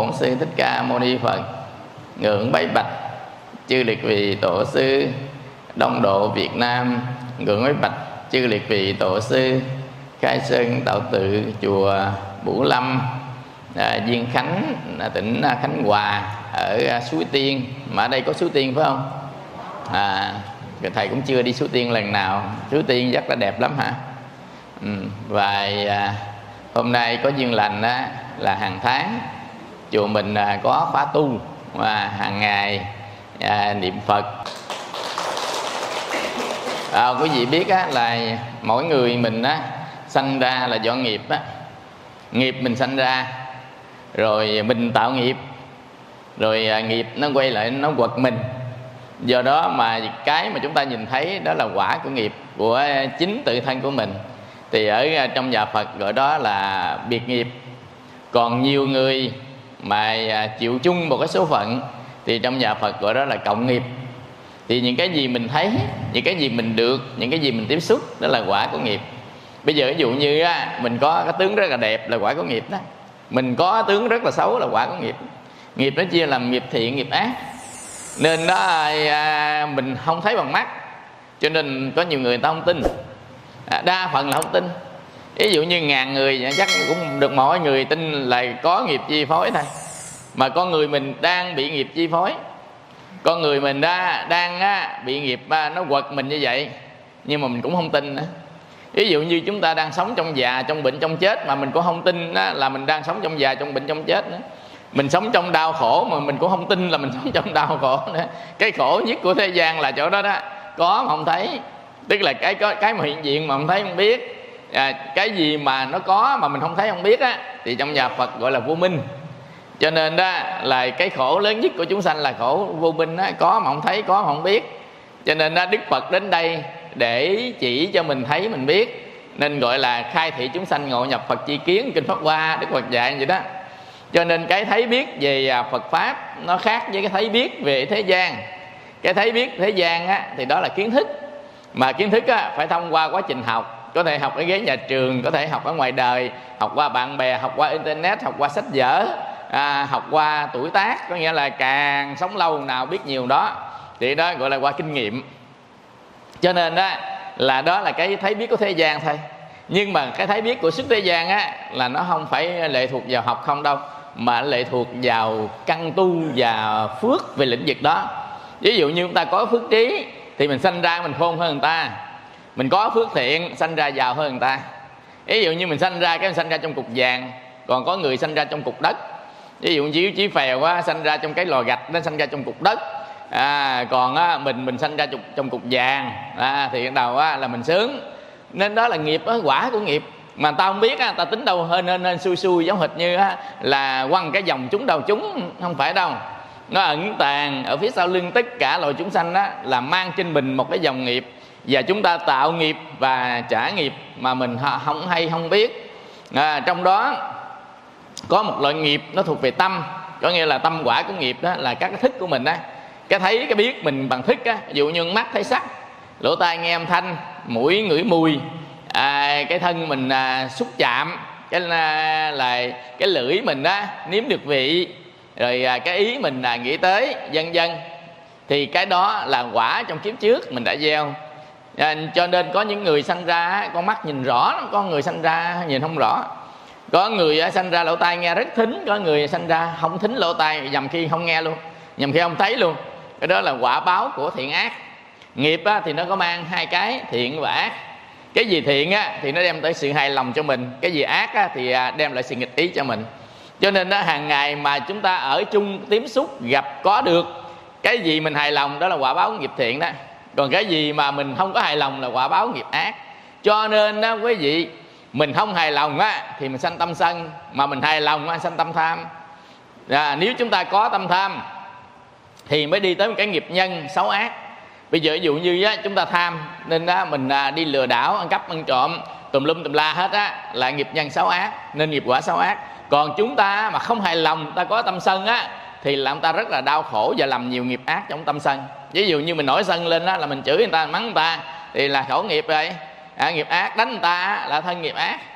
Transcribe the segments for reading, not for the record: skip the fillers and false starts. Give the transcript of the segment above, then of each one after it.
Bổn Sư Thích Ca Mâu Ni Phật. Ngưỡng bái bạch chư liệt vị tổ sư Đông Độ Việt Nam. Ngưỡng bái bạch chư liệt vị tổ sư Khai Sơn Đạo Tự chùa Bửu Lâm, Diên Khánh, tỉnh Khánh Hòa, ở Suối Tiên. Mà ở đây có Suối Tiên phải không? Thầy cũng chưa đi Suối Tiên lần nào. Suối Tiên rất là đẹp lắm hả? Và hôm nay có duyên lành là hàng tháng chùa mình có khóa tu, và hàng ngày niệm Phật. Quý vị biết là mỗi người mình sanh ra là do nghiệp nghiệp mình sanh ra, rồi mình tạo nghiệp, rồi nghiệp nó quay lại nó quật mình. Do đó mà cái mà chúng ta nhìn thấy đó là quả của nghiệp của chính tự thân của mình. Thì ở trong nhà Phật gọi đó là biệt nghiệp. Còn nhiều người mà chịu chung một cái số phận thì trong nhà Phật gọi đó là cộng nghiệp. Thì những cái gì mình thấy, những cái gì mình được, những cái gì mình tiếp xúc, đó là quả của nghiệp. Bây giờ ví dụ như mình có cái tướng rất là đẹp là quả của nghiệp đó. Mình có tướng rất là xấu là quả của nghiệp. Nghiệp nó chia làm nghiệp thiện, nghiệp ác. Nên đó mình không thấy bằng mắt, cho nên có nhiều người ta không tin. Đa phần là không tin. Ví dụ như 1000 người chắc cũng được mỗi người tin là có nghiệp chi phối thôi. Mà con người mình đang bị nghiệp chi phối. Con người mình đang bị nghiệp nó quật mình như vậy, nhưng mà mình cũng không tin nữa. Ví dụ như chúng ta đang sống trong già, trong bệnh, trong chết, mà mình cũng không tin là mình đang sống trong già, trong bệnh, trong chết nữa. Mình sống trong đau khổ mà mình cũng không tin là mình sống trong đau khổ nữa. Cái khổ nhất của thế gian là chỗ đó đó, có mà không thấy. Tức là cái mà hiện diện mà không thấy không biết. Cái gì mà nó có mà mình không thấy không biết thì trong nhà Phật gọi là vô minh. Cho nên đó là cái khổ lớn nhất của chúng sanh là khổ vô minh có mà không thấy, có mà không biết. Cho nên Đức Phật đến đây để chỉ cho mình thấy, mình biết, nên gọi là khai thị chúng sanh ngộ nhập Phật chi kiến. Kinh Pháp Hoa Đức Phật dạy vậy đó. Cho nên cái thấy biết về Phật Pháp nó khác với cái thấy biết về thế gian. Cái thấy biết thế gian thì đó là kiến thức. Mà kiến thức phải thông qua quá trình học. Có thể học ở ghế nhà trường, có thể học ở ngoài đời, học qua bạn bè, học qua internet, học qua sách vở, học qua tuổi tác. Có nghĩa là càng sống lâu nào biết nhiều đó. Thì đó gọi là qua kinh nghiệm. Cho nên đó là cái thấy biết của thế gian thôi. Nhưng mà cái thấy biết của xuất thế gian là nó không phải lệ thuộc vào học không đâu, mà lệ thuộc vào căn tu và phước về lĩnh vực đó. Ví dụ như chúng ta có phước trí thì mình sanh ra mình khôn hơn người ta. Mình có phước thiện sanh ra giàu hơn người ta. Ví dụ như mình sanh ra cái mình sanh ra trong cục vàng, còn có người sanh ra trong cục đất. Ví dụ như chí phèo sanh ra trong cái lò gạch, nó sanh ra trong cục đất. Còn mình sanh ra trong cục vàng thì bắt đầu là mình sướng. Nên đó là nghiệp, quả của nghiệp. Mà tao không biết ta tính đâu hên xui giống hệt như là quăng cái vòng trúng đầu trúng. Không phải đâu. Nó ẩn tàng ở phía sau lưng tất cả loài chúng sanh là mang trên mình một cái dòng nghiệp. Và chúng ta tạo nghiệp và trả nghiệp mà mình không hay không biết. Trong đó có một loại nghiệp nó thuộc về tâm. Có nghĩa là tâm quả của nghiệp đó là các cái thức của mình cái thấy cái biết mình bằng thức ví dụ như mắt thấy sắc, lỗ tai nghe âm thanh, mũi ngửi mùi, cái thân mình xúc chạm, cái lưỡi mình nếm được vị, rồi cái ý mình nghĩ tới, vân vân. Thì cái đó là quả trong kiếp trước mình đã gieo. Cho nên có những người sanh ra con mắt nhìn rõ, có người sanh ra nhìn không rõ. Có người sanh ra lỗ tai nghe rất thính, có người sanh ra không thính lỗ tai, nhằm khi không nghe luôn, nhằm khi không thấy luôn. Cái đó là quả báo của thiện ác. Nghiệp thì nó có mang hai cái, thiện và ác. Cái gì thiện thì nó đem tới sự hài lòng cho mình. Cái gì ác thì đem lại sự nghịch ý cho mình. Cho nên hàng ngày mà chúng ta ở chung tiếp xúc, gặp có được cái gì mình hài lòng, đó là quả báo nghiệp thiện đó. Còn cái gì mà mình không có hài lòng là quả báo nghiệp ác. Cho nên quý vị, mình không hài lòng thì mình sanh tâm sân, mà mình hài lòng sanh tâm tham. Nếu chúng ta có tâm tham thì mới đi tới một cái nghiệp nhân xấu ác. Bây giờ ví dụ như chúng ta tham nên mình đi lừa đảo, ăn cắp, ăn trộm, tùm lum tùm la hết là nghiệp nhân xấu ác, nên nghiệp quả xấu ác. Còn chúng ta mà không hài lòng, ta có tâm sân thì làm ta rất là đau khổ và làm nhiều nghiệp ác trong tâm sân. Ví dụ như mình nổi sân lên là mình chửi người ta, mắng người ta thì là khẩu nghiệp rồi, nghiệp ác. Đánh người ta là thân nghiệp ác.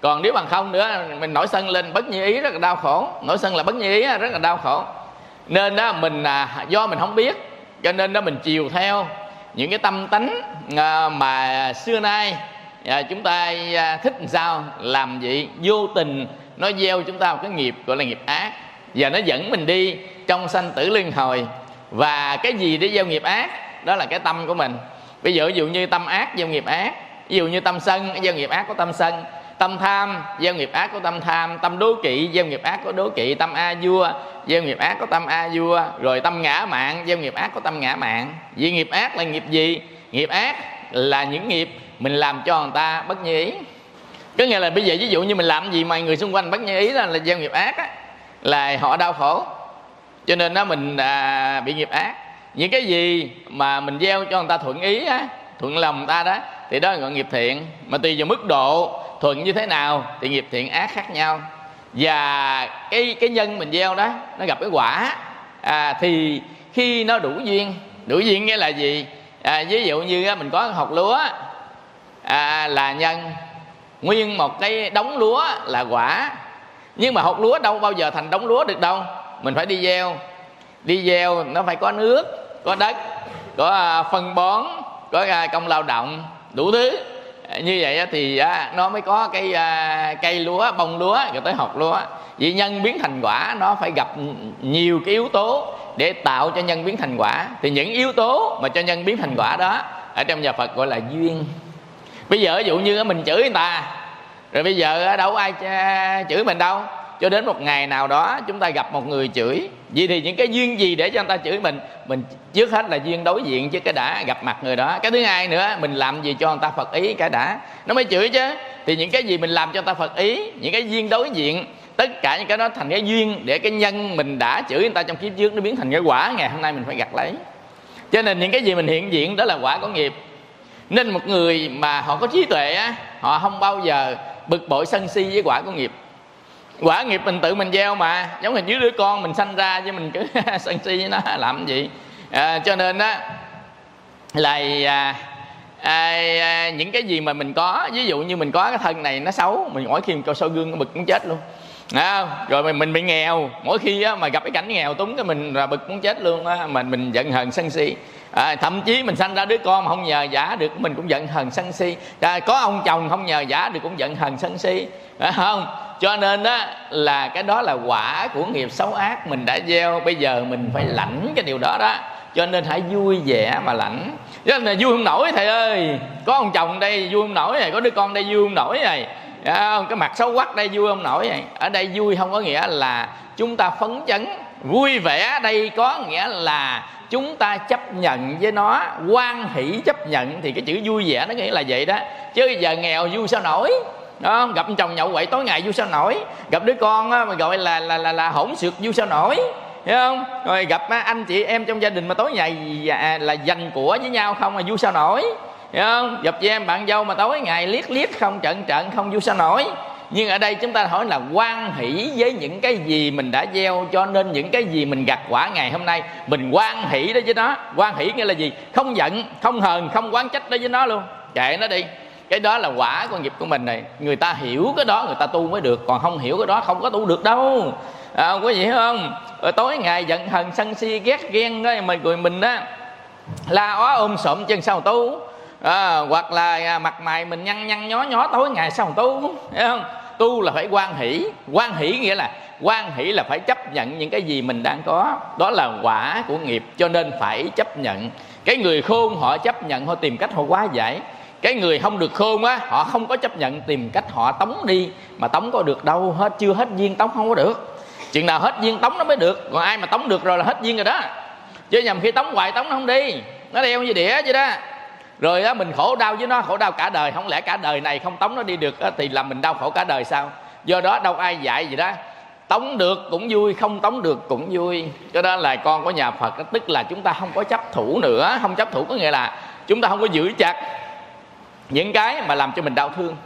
Còn nếu bằng không nữa, mình nổi sân lên bất như ý rất là đau khổ. Nổi sân là bất như ý rất là đau khổ. Nên đó mình do mình không biết, cho nên đó mình chiều theo những cái tâm tánh mà xưa nay chúng ta thích làm sao làm vậy, vô tình nó gieo chúng ta một cái nghiệp gọi là nghiệp ác, và nó dẫn mình đi trong sanh tử luân hồi. Và cái gì để gieo nghiệp ác? Đó là cái tâm của mình. Bây giờ ví dụ như tâm ác gieo nghiệp ác, ví dụ như tâm sân gieo nghiệp ác của tâm sân, tâm tham gieo nghiệp ác của tâm tham, tâm đố kỵ gieo nghiệp ác của đố kỵ, tâm a vua gieo nghiệp ác của tâm a vua, rồi tâm ngã mạn gieo nghiệp ác của tâm ngã mạn. Vì nghiệp ác là nghiệp gì? Nghiệp ác là những nghiệp mình làm cho người ta bất như ý. Có nghĩa là bây giờ ví dụ như mình làm gì mà người xung quanh bất như ý là gieo nghiệp ác á, là họ đau khổ, cho nên đó mình bị nghiệp ác. Những cái gì mà mình gieo cho người ta thuận ý á, thuận lòng người ta đó, thì đó là gọi nghiệp thiện. Mà tùy vào mức độ thuận như thế nào thì nghiệp thiện ác khác nhau. Và cái nhân mình gieo đó nó gặp cái quả thì khi nó đủ duyên nghĩa là gì? Ví dụ như mình có hột lúa là nhân, nguyên một cái đống lúa là quả. Nhưng mà hột lúa đâu bao giờ thành đống lúa được đâu, mình phải đi gieo nó phải có nước, có đất, có phân bón, có công lao động đủ thứ. Như vậy thì nó mới có cái cây lúa, bông lúa, rồi tới hột lúa. Vì nhân biến thành quả nó phải gặp nhiều cái yếu tố để tạo cho nhân biến thành quả. Thì những yếu tố mà cho nhân biến thành quả đó ở trong nhà Phật gọi là duyên. Bây giờ ví dụ như mình chửi người ta, rồi bây giờ đâu có ai chửi mình đâu, cho đến một ngày nào đó chúng ta gặp một người chửi. Vậy thì những cái duyên gì để cho người ta chửi mình trước hết là duyên đối diện chứ, cái đã gặp mặt người đó. Cái thứ hai nữa, mình làm gì cho người ta Phật ý cái đã, nó mới chửi chứ. Thì những cái gì mình làm cho người ta Phật ý, những cái duyên đối diện, tất cả những cái đó thành cái duyên để cái nhân mình đã chửi người ta trong kiếp trước nó biến thành cái quả ngày hôm nay mình phải gặt lấy. Cho nên những cái gì mình hiện diện đó là quả của nghiệp. Nên một người mà họ có trí tuệ á, họ không bao giờ bực bội sân si với quả của nghiệp. Quả nghiệp mình tự mình gieo mà, giống như đứa con mình sanh ra chứ mình cứ sân si với nó làm gì. Cho nên đó là những cái gì mà mình có, ví dụ như mình có cái thân này nó xấu, mình mỗi khi mình coi soi gương nó bực muốn chết luôn. Rồi mình bị nghèo, mỗi khi mà gặp cái cảnh nghèo túng cái mình là bực muốn chết luôn á, mình giận hờn sân si. Thậm chí mình sanh ra đứa con mà không nhờ vả được mình cũng giận hờn sân si. Có ông chồng không nhờ vả được cũng giận hờn sân si, phải không? Cho nên đó là cái đó là quả của nghiệp xấu ác mình đã gieo. Bây giờ mình phải lãnh cái điều đó đó. Cho nên hãy vui vẻ mà lãnh. Chứ là vui không nổi thầy ơi, có ông chồng đây vui không nổi này, có đứa con đây vui không nổi này, cái mặt xấu quắc đây vui không nổi này. Ở đây vui không có nghĩa là chúng ta phấn chấn. Vui vẻ đây có nghĩa là chúng ta chấp nhận với nó, hoan hỷ chấp nhận. Thì cái chữ vui vẻ nó nghĩa là vậy đó. Chứ giờ nghèo vui sao nổi đó, gặp chồng nhậu quậy tối ngày vui sao nổi, gặp đứa con mà gọi là hỗn xược vui sao nổi, hiểu không? Rồi gặp anh chị em trong gia đình mà tối ngày là dành của với nhau không mà vui sao nổi, hiểu không? Gặp chị em bạn dâu mà tối ngày liếc không, trận không vui sao nổi. Nhưng ở đây chúng ta hỏi là hoan hỷ với những cái gì mình đã gieo. Cho nên những cái gì mình gặt quả ngày hôm nay mình hoan hỷ đó với nó. Hoan hỷ nghĩa là gì? Không giận, không hờn, không oán trách đó với nó luôn, kệ nó đi. Cái đó là quả của nghiệp của mình này. Người ta hiểu cái đó người ta tu mới được, còn không hiểu cái đó không có tu được đâu. Có gì không? Rồi tối ngày giận hờn sân si ghét ghen đó, mình đó la ó ôm sộm chân sao tu. Hoặc là mặt mày mình nhăn nhó tối ngày sao tu, hiểu không? Tu là phải hoan hỷ. Hoan hỷ nghĩa là hoan hỷ là phải chấp nhận những cái gì mình đang có. Đó là quả của nghiệp, cho nên phải chấp nhận. Cái người khôn họ chấp nhận, họ tìm cách họ hóa giải. Cái người không được khôn á, họ không có chấp nhận, tìm cách họ tống đi. Mà tống có được đâu, chưa hết duyên tống không có được. Chừng nào hết duyên tống nó mới được. Còn ai mà tống được rồi là hết duyên rồi đó. Chứ nhầm khi tống hoài tống nó không đi, nó đeo như đĩa vậy đó. Rồi đó mình khổ đau với nó, khổ đau cả đời. Không lẽ cả đời này không tống nó đi được đó, thì làm mình đau khổ cả đời sao? Do đó đâu ai dạy gì đó, tống được cũng vui, không tống được cũng vui. Cho đó là con của nhà Phật đó, tức là chúng ta không có chấp thủ nữa. Không chấp thủ có nghĩa là chúng ta không có giữ chặt những cái mà làm cho mình đau thương.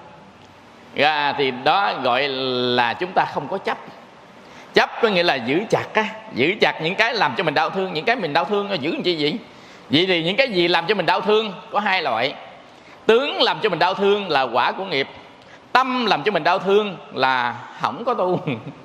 Thì đó gọi là chúng ta không có chấp. Chấp có nghĩa là giữ chặt á, giữ chặt những cái làm cho mình đau thương. Những cái mình đau thương giữ làm chi vậy? Vậy thì những cái gì làm cho mình đau thương có hai loại. Tướng làm cho mình đau thương là quả của nghiệp. tâm làm cho mình đau thương là không có tu.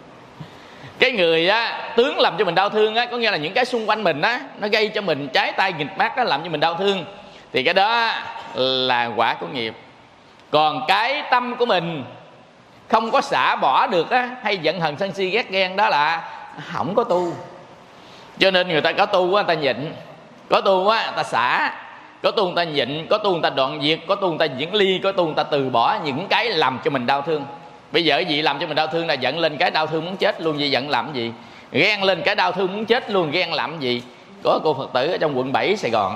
Cái người á, tướng làm cho mình đau thương á, có nghĩa là những cái xung quanh mình á, nó gây cho mình trái tay nghịch mát, nó làm cho mình đau thương, thì cái đó là quả của nghiệp. Còn cái tâm của mình không có xả bỏ được á, hay giận hờn sân si ghét ghen, đó là không có tu. Cho nên người ta có tu á, người ta nhịn, có tu á, người ta xả, có tu người ta nhịn, có tu người ta đoạn diệt, có tu người ta diễn ly, có tu người ta từ bỏ những cái làm cho mình đau thương. Bây giờ cái gì làm cho mình đau thương là giận lên cái đau thương muốn chết luôn, vậy giận làm cái gì? Ghen lên cái đau thương muốn chết luôn, ghen làm cái gì? Có cô Phật tử ở trong quận 7 Sài Gòn,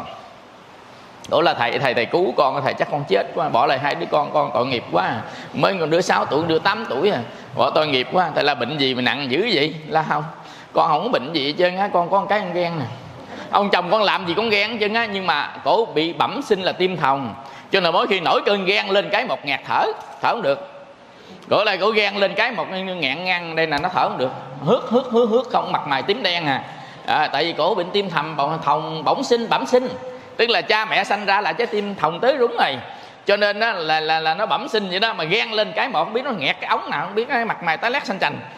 đó là thầy cứu con, thầy chắc con chết quá, bỏ lại 2 đứa con tội nghiệp quá, mới còn đứa 6 tuổi, đứa 8 tuổi à, bỏ tội nghiệp quá. Thầy là bệnh gì mà nặng dữ vậy? Là không, con không có bệnh gì hết trơn á, con có một cái con ghen nè. Ông chồng con làm gì cũng ghen hết trơn á, nhưng mà cổ bị bẩm sinh là tim thòng, cho nên mỗi khi nổi cơn ghen lên cái một nghẹt thở không được. Cổ lại cổ ghen lên cái một ngạn ngăn đây là nó thở không được, hước không, mặt mày tím đen tại vì cổ bệnh tim thòng bẩm sinh, tức là cha mẹ sanh ra là trái tim thòng tới rúng rồi, cho nên đó là nó bẩm sinh vậy đó. Mà ghen lên cái một không biết nó nghẹt cái ống nào, không biết cái mặt mày tái lét xanh chành,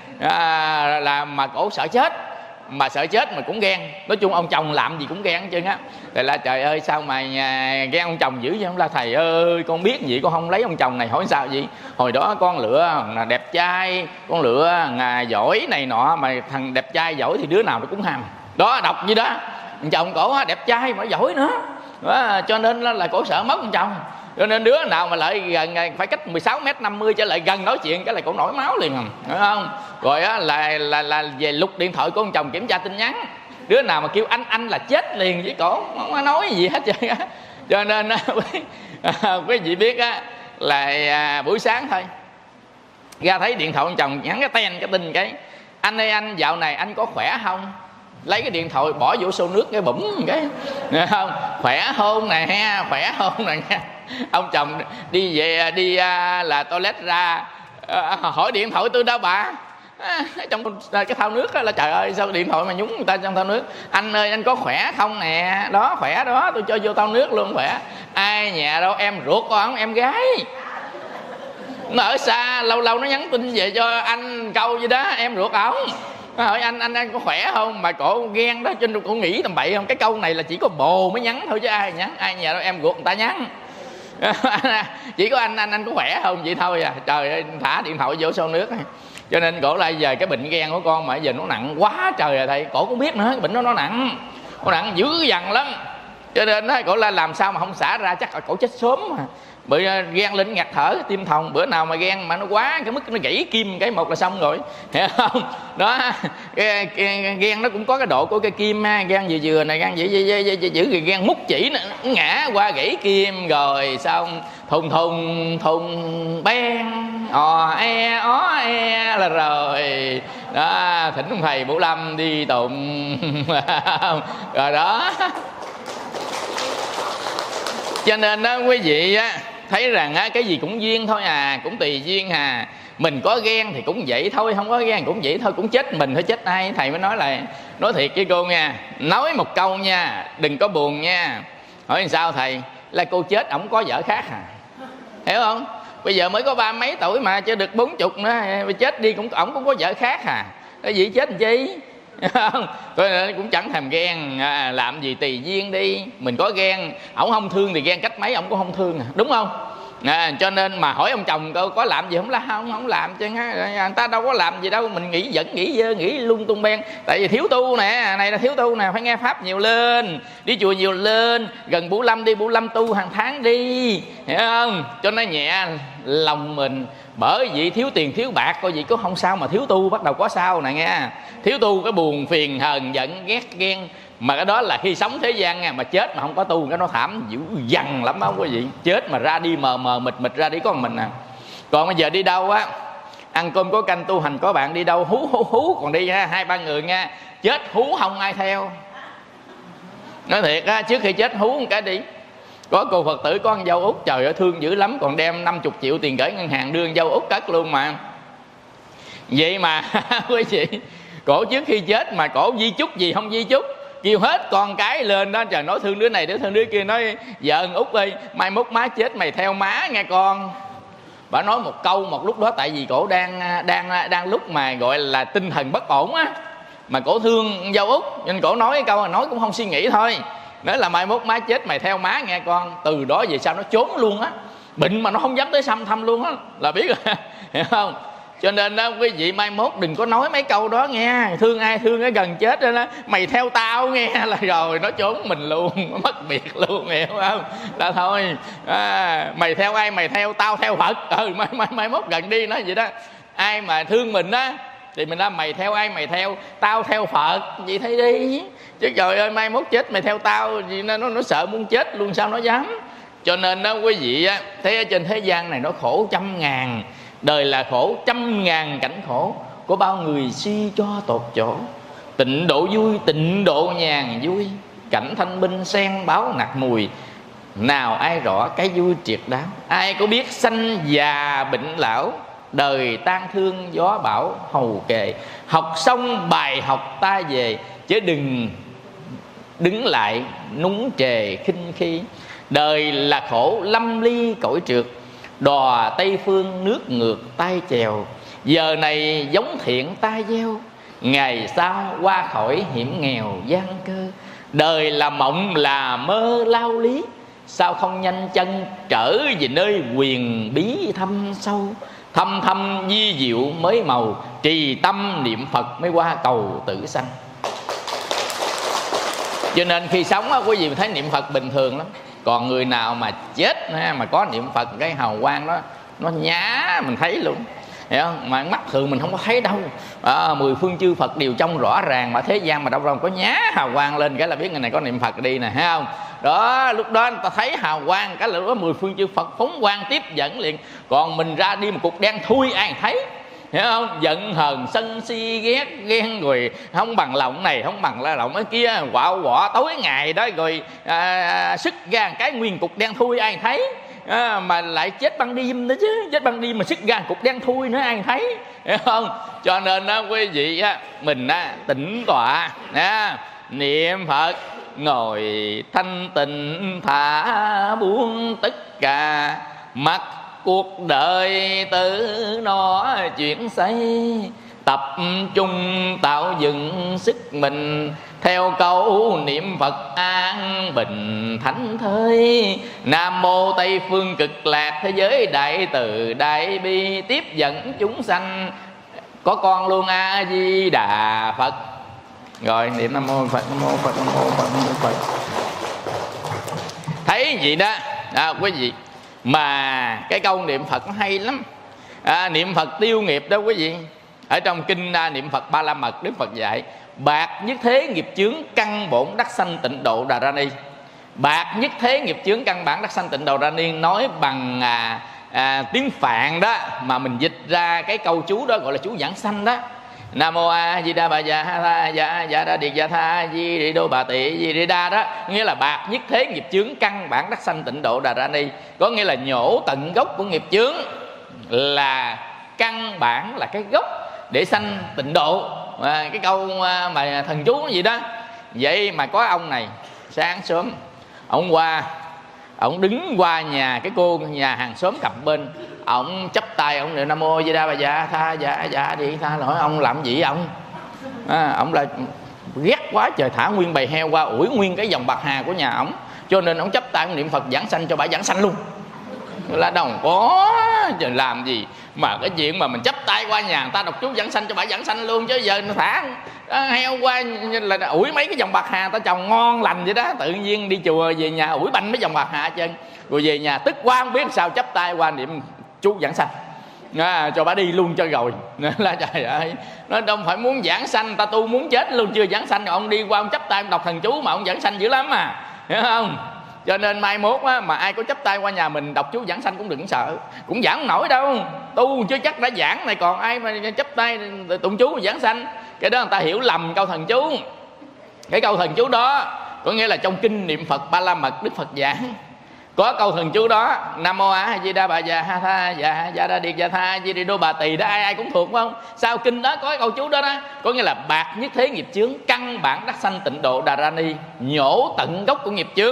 là mà cổ sợ chết, mà sợ chết mà cũng ghen. Nói chung ông chồng làm gì cũng ghen hết trơn á. Rồi là trời ơi sao mà ghen ông chồng dữ vậy? Không, là thầy ơi con biết gì con không lấy ông chồng này. Hỏi sao vậy? Hồi đó con lựa là đẹp trai, con lựa giỏi này nọ, mà thằng đẹp trai giỏi thì đứa nào nó cũng ham. Đó, đọc như đó, ông chồng cổ đẹp trai mà giỏi nữa đó, cho nên là cổ sợ mất ông chồng. Cho nên đứa nào mà lại gần phải cách 16m50 trở lại gần nói chuyện cái là cổ nổi máu liền, hiểu không? Rồi á là về lục điện thoại của ông chồng kiểm tra tin nhắn, đứa nào mà kêu anh là chết liền với cổ, không có nói gì hết trơn á. Cho nên quý vị biết á là buổi sáng thôi ra thấy điện thoại ông chồng nhắn cái ten cái tin cái anh ơi anh dạo này anh có khỏe không? Lấy cái điện thoại bỏ vô xô nước cái bủm cái, nghe không? Khỏe không nè, khỏe không nè nha. Ông chồng đi về đi là toilet ra, hỏi điện thoại tôi đâu bà? Trong cái thau nước đó, là trời ơi sao điện thoại mà nhúng người ta trong thau nước. Anh ơi anh có khỏe không nè? Đó khỏe đó, tôi cho vô thau nước luôn khỏe. Ai nhà đâu, em ruột con em gái, nó ở xa, lâu lâu nó nhắn tin về cho anh câu gì đó, em ruột ổng. Nó hỏi anh có khỏe không? Mà cổ ghen đó, cho nên cổ nghĩ tầm bậy không. Cái câu này là chỉ có bồ mới nhắn thôi chứ ai nhắn, ai nhà đâu em ruột người ta nhắn. Chỉ có anh có khỏe không vậy thôi à. Trời ơi thả điện thoại vô xô nước. Cho nên cổ lại giờ cái bệnh ghen của con mà giờ nó nặng quá trời rồi thầy. Cổ cũng biết nữa, cái bệnh nó nặng dữ dằn lắm. Cho nên đó, cổ là làm sao mà không xả ra, chắc là cổ chết sớm mà. Bởi ghen lên ngạt thở tim thòng. Bữa nào mà ghen mà nó quá cái mức nó gãy kim cái một là xong rồi, hiểu không? Đó, ghen nó cũng có cái độ của cái kim ha. Ghen vừa này, ghen giữ rồi ghen múc chỉ nó ngã qua gãy kim rồi xong thùng ben ó e là rồi đó. Thỉnh ông thầy Bửu Lâm đi tụng rồi đó. Cho nên đó quý vị á, thấy rằng á, cái gì cũng duyên thôi à, cũng tùy duyên à. Mình có ghen thì cũng vậy thôi, không có ghen cũng vậy thôi, cũng chết mình thôi chết ai. Thầy mới nói là, nói thiệt với cô nha, nói một câu nha, đừng có buồn nha. Hỏi làm sao thầy? Là cô chết ổng có vợ khác à, hiểu không? Bây giờ mới có 30 mấy tuổi mà chưa được 40 nữa, chết đi cũng ổng cũng có vợ khác à, cái gì chết làm chi? Tôi cũng chẳng thèm ghen, làm gì tùy duyên đi. Mình có ghen, ổng không thương thì ghen cách mấy ổng cũng không thương à, đúng không? Cho nên mà hỏi ông chồng có làm gì không? Là không làm chứ, người ta đâu có làm gì đâu. Mình nghĩ giận, nghĩ dơ, nghĩ lung tung ben. Tại vì thiếu tu nè, này là thiếu tu nè, phải nghe pháp nhiều lên, đi chùa nhiều lên, gần Bửu Lâm đi Bửu Lâm tu hàng tháng đi, hiểu không? Cho nó nhẹ lòng mình. Bởi vì thiếu tiền thiếu bạc coi gì có không sao, mà thiếu tu bắt đầu có sao nè nghe. Thiếu tu cái buồn phiền hờn giận ghét ghen, mà cái đó là khi sống thế gian nha. Mà chết mà không có tu cái nó thảm dữ dằn lắm đó quý vị. Chết mà ra đi mờ mịt ra đi có mình à. Còn bây giờ đi đâu á, ăn cơm có canh, tu hành có bạn, đi đâu hú còn đi ha, 2-3 người nha. Chết hú không ai theo. Nói thiệt á, trước khi chết hú một cái đi. Có cô Phật tử có con dâu út, trời ơi thương dữ lắm, còn đem 50 triệu tiền gửi ngân hàng đưa con dâu út cất luôn mà. Vậy mà quý vị, cổ trước khi chết mà cổ di chúc gì không di chúc, kêu hết con cái lên đó, trời nói thương đứa này đứa thương đứa kia, nói vợ út ơi mai mốt má chết mày theo má nghe con. Bà nói một câu một lúc đó, tại vì cổ đang lúc mà gọi là tinh thần bất ổn á, mà cổ thương dâu Út, nên cổ nói cái câu nói cũng không suy nghĩ thôi. Nói là mai mốt má chết mày theo má nghe con. Từ đó về sau nó trốn luôn á, bệnh mà nó không dám tới xăm thăm luôn á, là biết rồi. Hiểu không? Cho nên đó quý vị mai mốt đừng có nói mấy câu đó nghe. Thương ai thương cái gần chết đó, mày theo tao nghe, là rồi nó trốn mình luôn, mất biệt luôn, hiểu không? Là thôi mày theo ai? Mày theo tao, theo Phật. Mai mốt gần đi nói vậy đó. Ai mà thương mình á thì mình nói mày theo ai? Mày theo tao, theo Phật. Vậy thấy đi, chứ trời ơi mai mốt chết mày theo tao gì, nó sợ muốn chết luôn, sao nó dám. Cho nên đó quý vị á, thấy ở trên thế gian này nó khổ trăm ngàn, đời là khổ trăm ngàn cảnh khổ, có bao người suy cho tột chỗ. Tịnh độ vui, tịnh độ nhàn vui, cảnh thanh minh sen báo nặc mùi. Nào ai rõ cái vui triệt đáo, ai có biết sanh già bệnh lão, đời tan thương gió bão hầu kề. Học xong bài học ta về, chứ đừng đứng lại núng trề khinh khi. Đời là khổ lâm ly cõi trượt, đò Tây phương nước ngược tay chèo. Giờ này giống thiện ta gieo, ngày sau qua khỏi hiểm nghèo gian cơ. Đời là mộng là mơ lao lý, sao không nhanh chân trở về nơi quyền bí thâm sâu. Thâm thâm di diệu mới màu, trì tâm niệm Phật mới qua cầu tử sanh. Cho nên khi sống á, quý vị thấy niệm Phật bình thường lắm. Còn người nào mà chết mà có niệm Phật, cái hào quang đó nó nhá mình thấy luôn, hiểu không? Mà mắt thường mình không có thấy đâu. Mười phương chư Phật đều trông rõ ràng, mà thế gian mà đâu ra có nhá hào quang lên cái là biết người này có niệm Phật đi nè, thấy không? Đó, lúc đó người ta thấy hào quang cái là lúc đó mười phương chư Phật phóng quang tiếp dẫn liền. Còn mình ra đi một cục đen thui ai thấy, hiểu không? Giận hờn sân si ghét ghen, rồi không bằng lòng này không bằng lòng cái kia, quạo tối ngày đó, rồi sức ra cái nguyên cục đen thui ai thấy. Mà lại chết ban đêm nữa chứ, chết ban đêm mà sức ra cục đen thui nữa ai thấy, hiểu không? Cho nên đó quý vị á, mình tĩnh tọa niệm Phật, ngồi thanh tịnh thả buông tất cả, mặc cuộc đời tự nó chuyển xây. Tập trung tạo dựng sức mình, theo câu niệm Phật an bình thánh thơi. Nam mô Tây phương cực lạc thế giới đại từ đại bi, tiếp dẫn chúng sanh có con luôn A Di Đà Phật. Rồi niệm Nam mô Phật, Nam mô Phật, Nam mô Phật, Nam mô Phật. Thấy gì đó quý vị, mà cái câu niệm Phật nó hay lắm. Niệm Phật tiêu nghiệp đó quý vị. Ở trong kinh niệm Phật Ba La Mật, Đức Phật dạy bạc nhất thế nghiệp chướng căn bổn đắc sanh tịnh độ Đà Ra Ni. Bạc nhất thế nghiệp chướng căn bản đắc sanh tịnh độ Đà Ra Ni nói bằng tiếng Phạn đó, mà mình dịch ra cái câu chú đó gọi là chú giảng sanh đó. Nam mô A Di Đà Bà Già Tha Dạ Dạ Đa Điệt Dạ Tha Di Đi Đô Bà Tị Di Đi Đa đó, nghĩa là bạc nhất thế nghiệp chướng căn bản đắc sanh tịnh độ Đà Ra Ni, có nghĩa là nhổ tận gốc của nghiệp chướng, là căn bản, là cái gốc để sanh tịnh độ. Cái câu mà thần chú gì đó. Vậy mà có ông này sáng sớm ông đứng qua nhà cái cô nhà hàng xóm cặp bên, ông chắp tay ông niệm Nam mô Di Đà Bà Dạ Tha Dạ Dạ Đi Tha. Hỏi ông làm gì ông? Ông là ghét quá trời, thả nguyên bầy heo qua ủi nguyên cái dòng bạc hà của nhà ông, cho nên ông chắp tay ông niệm Phật giảng sanh cho bà giảng sanh luôn. Là đâu có làm gì mà cái chuyện mà mình chắp tay qua nhà người ta đọc chú giảng sanh cho bà giảng sanh luôn. Chứ giờ nó thả heo qua là ủi mấy cái dòng bạc hà ta trồng ngon lành vậy đó, tự nhiên đi chùa về nhà ủi banh mấy dòng bạc hà chân, rồi về nhà tức quá không biết sao chắp tay qua niệm chú giảng sanh cho bà đi luôn cho rồi. Nên là trời ơi, nó đâu phải muốn giảng sanh, ta tu muốn chết luôn chưa giảng sanh, rồi ông đi qua ông chắp tay ông đọc thần chú mà ông giảng sanh dữ lắm mà, hiểu không? Cho nên mai mốt mà ai có chắp tay qua nhà mình đọc chú giảng sanh cũng đừng sợ, cũng giảng không nổi đâu, tu chứ chắc đã giảng này, còn ai mà chắp tay tụng chú giảng sanh. Cái đó người ta hiểu lầm câu thần chú. Cái câu thần chú đó có nghĩa là trong kinh niệm Phật Ba La Mật Đức Phật giảng có câu thần chú đó, Nam mô A Di Đà Bà Già Tha Dạ Dạ Đa Điệt Dạ Tha Di Đi Đô Bà Tỳ đó, ai cũng thuộc phải không? Sao kinh đó có cái câu chú đó đó, có nghĩa là bạc nhất thế nghiệp chướng căn bản đắc sanh tịnh độ Đà Ra Ni, nhổ tận gốc của nghiệp chướng.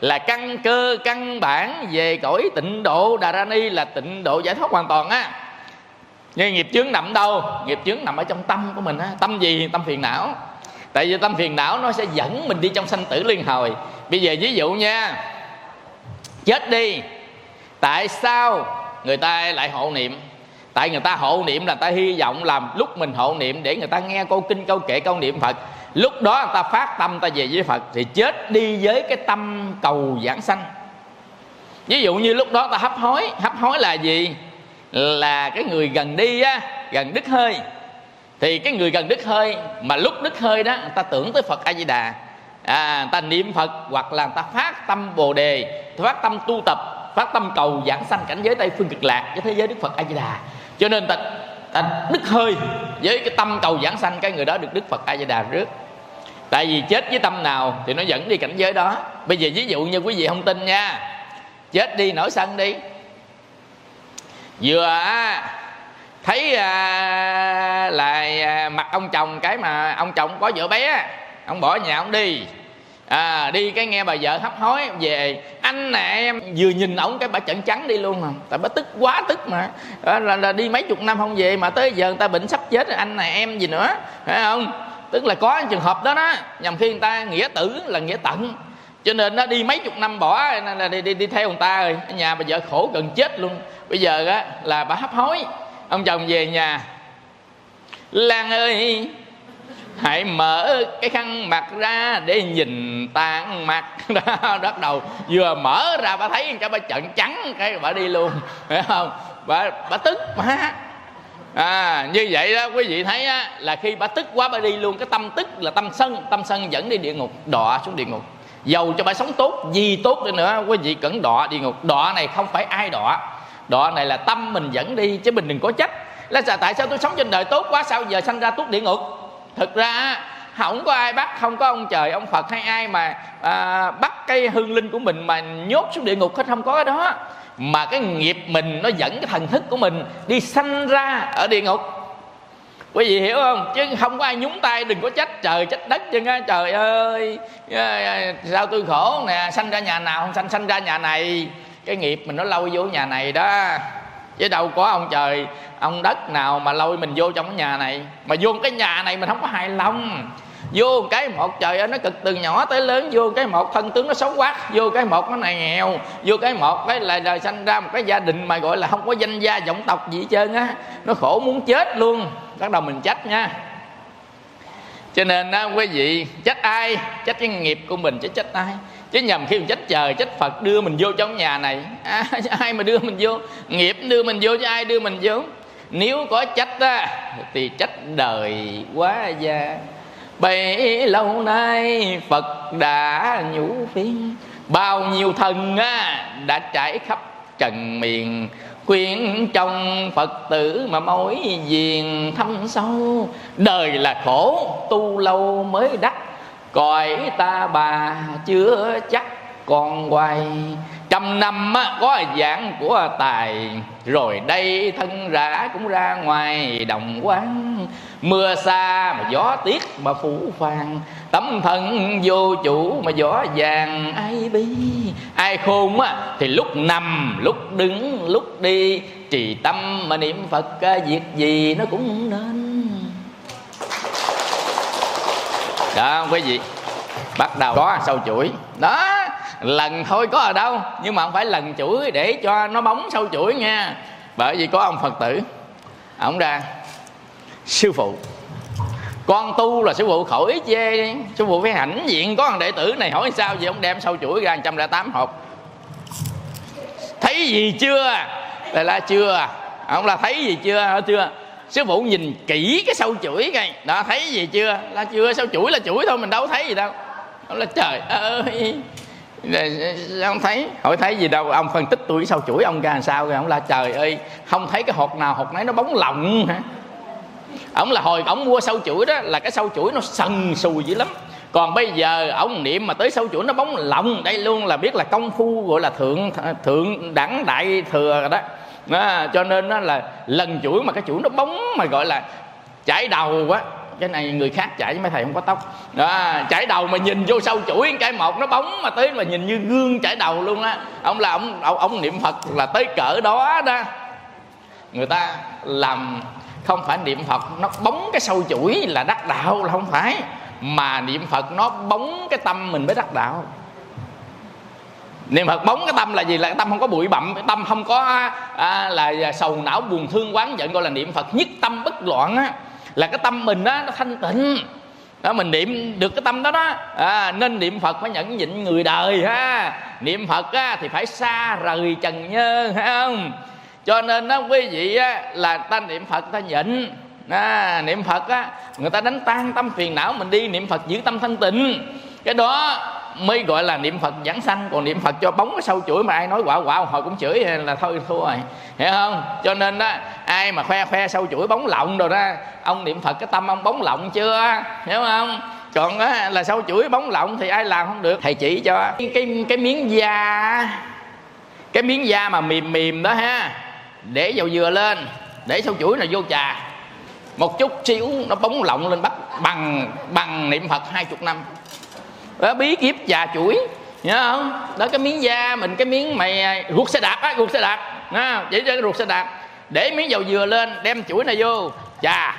là căn cơ căn bản về cõi tịnh độ Đà Ni, là tịnh độ giải thoát hoàn toàn á. Nhưng nghiệp chướng nằm đâu? Nghiệp chướng nằm ở trong tâm của mình á. Tâm gì? Tâm phiền não. Tại vì tâm phiền não nó sẽ dẫn mình đi trong sanh tử luân hồi. Bây giờ ví dụ nha, chết đi, tại sao người ta lại hộ niệm? Tại người ta hộ niệm là người ta hy vọng làm lúc mình hộ niệm để người ta nghe câu kinh câu kệ câu niệm Phật, lúc đó người ta phát tâm ta về với Phật, thì chết đi với cái tâm cầu giảng sanh. Ví dụ như lúc đó ta hấp hối là gì? Là cái người gần đi á, gần đứt hơi. Thì cái người gần đứt hơi mà lúc đứt hơi đó, người ta tưởng tới Phật A Di Đà, người ta niệm Phật, hoặc là người ta phát tâm Bồ Đề, phát tâm tu tập, phát tâm cầu giảng sanh cảnh giới Tây Phương Cực Lạc với thế giới Đức Phật A Di Đà. Cho nên ta đứt hơi với cái tâm cầu giảng sanh, cái người đó được Đức Phật A Di Đà rước. Tại vì chết với tâm nào thì nó dẫn đi cảnh giới đó. Bây giờ ví dụ như quý vị không tin nha, chết đi nổi sân đi, vừa thấy là mặt ông chồng, cái mà ông chồng có vợ bé, ông bỏ nhà ông đi, đi cái nghe bà vợ hấp hối về, anh nè em, vừa nhìn ổng cái bà trợn trắng đi luôn. Mà tại bà tức quá tức mà, là đi mấy chục năm không về mà tới giờ người ta bệnh sắp chết rồi, anh nè em gì nữa, phải không? Tức là có trường hợp đó đó, nhằm khi người ta nghĩa tử là nghĩa tận, cho nên nó đi mấy chục năm bỏ, nên là đi theo người ta rồi. Ở nhà bà vợ khổ gần chết luôn. Bây giờ á là bà hấp hối, ông chồng về nhà, Lan ơi hãy mở cái khăn mặt ra để nhìn tàn mặt. Đó, bắt đầu vừa mở ra bà thấy cái bà trận trắng, cái bà đi luôn, phải không? Bà tức má. Như vậy đó quý vị thấy á, là khi bà tức quá bà đi luôn. Cái tâm tức là tâm sân dẫn đi địa ngục, đọa xuống địa ngục. Dầu cho bà sống tốt gì tốt đi nữa, quý vị cẩn đọa địa ngục. Đọa này không phải ai đọa này là tâm mình dẫn đi, chứ mình đừng có trách là tại sao tôi sống trên đời tốt quá, sao giờ sanh ra tuốt địa ngục. Thực ra không có ai bắt, không có ông trời ông Phật hay ai mà bắt cái hương linh của mình mà nhốt xuống địa ngục hết, không có cái đó. Mà cái nghiệp mình nó dẫn cái thần thức của mình đi sanh ra ở địa ngục. Quý vị hiểu không? Chứ không có ai nhúng tay, đừng có trách trời trách đất chứ. Trời ơi sao tôi khổ nè, sanh ra nhà nào không sanh ra nhà này. Cái nghiệp mình nó lôi vô nhà này đó, chứ đâu có ông trời ông đất nào mà lôi mình vô trong cái nhà này. Mà vô cái nhà này mình không có hài lòng, vô cái một trời ơi nó cực từ nhỏ tới lớn, vô cái một thân tướng nó xấu quắc, vô cái một nó này nghèo, vô cái một cái là đời sanh ra một cái gia đình mà gọi là không có danh gia vọng tộc gì hết trơn á, nó khổ muốn chết luôn. Bắt đầu mình trách nha. Cho nên đó, quý vị trách ai? Trách cái nghiệp của mình chứ trách ai? Chứ nhầm khi mình trách trời trách Phật đưa mình vô trong nhà này, ai mà đưa mình vô? Nghiệp đưa mình vô chứ ai đưa mình vô? Nếu có trách á thì trách đời quá gia. Bấy lâu nay Phật đã nhủ phiên, bao nhiêu thân đã trải khắp trần miền, khuyên trong Phật tử mà mối duyên thâm sâu. Đời là khổ tu lâu mới đắc, cõi ta bà chưa chắc còn hoài. Trăm năm có dạng của tài, rồi đây thân rã cũng ra ngoài đồng quán. Mưa xa mà gió tiết mà phủ phàng, tấm thân vô chủ mà gió vàng ai bi. Ai khôn thì lúc nằm lúc đứng lúc đi, trì tâm mà niệm Phật, việc gì nó cũng nên. Đó quý vị, bắt đầu có sâu chuỗi đó. Lần thôi có ở đâu, nhưng mà không phải lần chuỗi để cho nó bóng sâu chuỗi nha. Bởi vì có ông Phật tử, ông ra: sư phụ, con tu là sư phụ khỏi chê đi, sư phụ phải hãnh diện có thằng đệ tử này. Hỏi sao vậy? Ông đem sâu chuỗi ra 108 hộp. Thấy gì chưa? Là chưa. Ông là thấy gì chưa? Chưa. Sư phụ nhìn kỹ cái sâu chuỗi coi, đó thấy gì chưa? Là chưa. Sâu chuỗi là chuỗi thôi, mình đâu thấy gì đâu. Ông là trời ơi, ông thấy. Hỏi thấy gì đâu? Ông phân tích tôi sâu chuỗi ông ra làm sao rồi? Ông là trời ơi, không thấy cái hột nào hột nấy nó bóng lộng hả? Ông là hồi ông mua sâu chuỗi đó là cái sâu chuỗi nó sần sùi dữ lắm. Còn bây giờ ông niệm mà tới sâu chuỗi nó bóng lộng, đây luôn là biết là công phu gọi là thượng đẳng đại thừa rồi đó. Cho nên nó là lần chuỗi mà cái chuỗi nó bóng mà gọi là chảy đầu quá, cái này người khác chải chứ mấy thầy không có tóc đó. Chải đầu mà nhìn vô sâu chuỗi cái một nó bóng mà tới mà nhìn như gương chải đầu luôn á. Ông là ông niệm Phật là tới cỡ đó đó. Người ta làm không phải niệm Phật nó bóng cái sâu chuỗi là đắc đạo, là không phải, mà niệm Phật nó bóng cái tâm mình mới đắc đạo. Niệm Phật bóng cái tâm là gì? Là cái tâm không có bụi bặm, cái tâm không có là sầu não buồn thương oán giận, gọi là niệm Phật nhất tâm bất loạn á. Là cái tâm mình á nó thanh tịnh đó, mình niệm được cái tâm đó đó. Nên niệm Phật phải nhẫn nhịn người đời ha. Niệm Phật á thì phải xa rời trần nhơ, phải không? Cho nên đó quý vị á, là ta niệm Phật ta nhịn. Niệm Phật á, người ta đánh tan tâm phiền não mình đi. Niệm Phật giữ tâm thanh tịnh, cái đó mới gọi là niệm Phật giảng sanh. Còn niệm Phật cho bóng cái sâu chuỗi mà ai nói quạo hồi cũng chửi là thôi thua rồi, hiểu không? Cho nên đó, ai mà khoe sâu chuỗi bóng lộng rồi đó, ông niệm Phật cái tâm ông bóng lộng chưa, hiểu không? Còn á, là sâu chuỗi bóng lộng thì ai làm không được. Thầy chỉ cho cái miếng da, cái miếng da mà mềm mềm đó ha, để dầu dừa lên, để sâu chuỗi này vô trà một chút xíu nó bóng lộng lên, bắt bằng niệm Phật 20 năm. Đó, bí kíp trà chuỗi, nhớ không? Đó, cái miếng da mình, cái miếng mày ruột xe đạp á, ruột xe đạp chỉ cho cái ruột xe đạp, để miếng dầu dừa lên, đem chuỗi này vô trà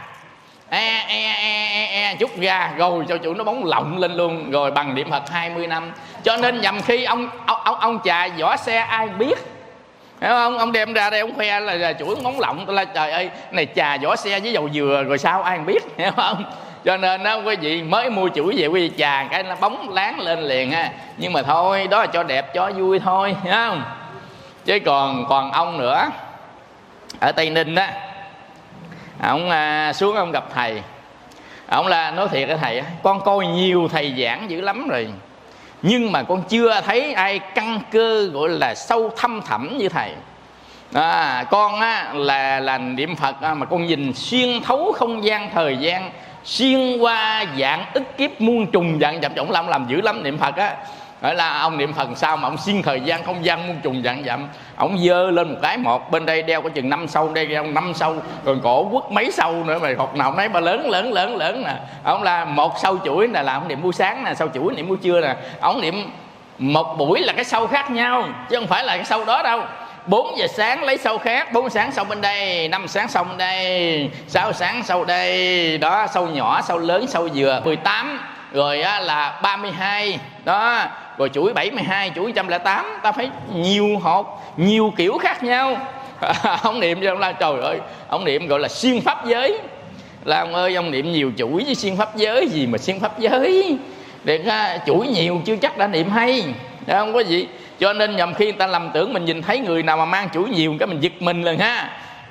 chút ra, rồi cho chuỗi nó bóng lộng lên luôn, rồi bằng niệm Phật 20 năm. Cho nên nhầm khi ông trà vỏ xe ai biết, hiểu không? Ông đem ra đây ông khoe là chuỗi bóng lộng, tôi là trời ơi, này trà vỏ xe với dầu dừa rồi sao ai biết, hiểu không? Cho nên đó quý vị mới mua chuỗi về quý vị trà cái nó bóng láng lên liền ha. Nhưng mà thôi, đó là cho đẹp cho vui thôi, hiểu không? Chứ còn ông nữa, ở Tây Ninh đó, ông xuống ông gặp thầy, ông là nói thiệt cái thầy, con coi nhiều thầy giảng dữ lắm rồi, nhưng mà con chưa thấy ai căn cơ gọi là sâu thâm thẳm như thầy. Con là niệm Phật mà con nhìn xuyên thấu không gian thời gian, xuyên qua dạng ức kiếp muôn trùng dạng dặm. Ông làm dữ lắm niệm Phật á. Gọi là ông niệm Phật sao mà ông xuyên thời gian không gian muôn trùng dạng dặm. Ông dơ lên một cái một, bên đây đeo có chừng 5 sâu, đây đeo 5 sâu, rồi cổ quất mấy sâu nữa, mà hột nào nấy mà lớn nè. Ông là một sâu chuỗi nè là ông niệm buổi sáng nè, sâu chuỗi niệm buổi trưa nè. Ông niệm một buổi là cái sâu khác nhau, chứ không phải là cái sâu đó đâu. 4 giờ sáng lấy sâu khác, 4 sáng sâu bên đây, 5 sáng sâu bên đây, 6 sáng sâu đây, đó, sâu nhỏ, sâu lớn, sâu dừa 18, rồi là 32, đó, rồi chuỗi 72, chuỗi 108, ta phải nhiều hột, nhiều kiểu khác nhau. Ông niệm cho ông là trời ơi, ông niệm gọi là xuyên pháp giới. Là ông ơi, ông niệm nhiều chuỗi với xuyên pháp giới gì mà xuyên pháp giới. Để chuỗi nhiều chưa chắc đã niệm hay, đó không có gì. Cho nên nhầm khi người ta lầm tưởng mình nhìn thấy người nào mà mang chuỗi nhiều cái mình giật mình liền ha.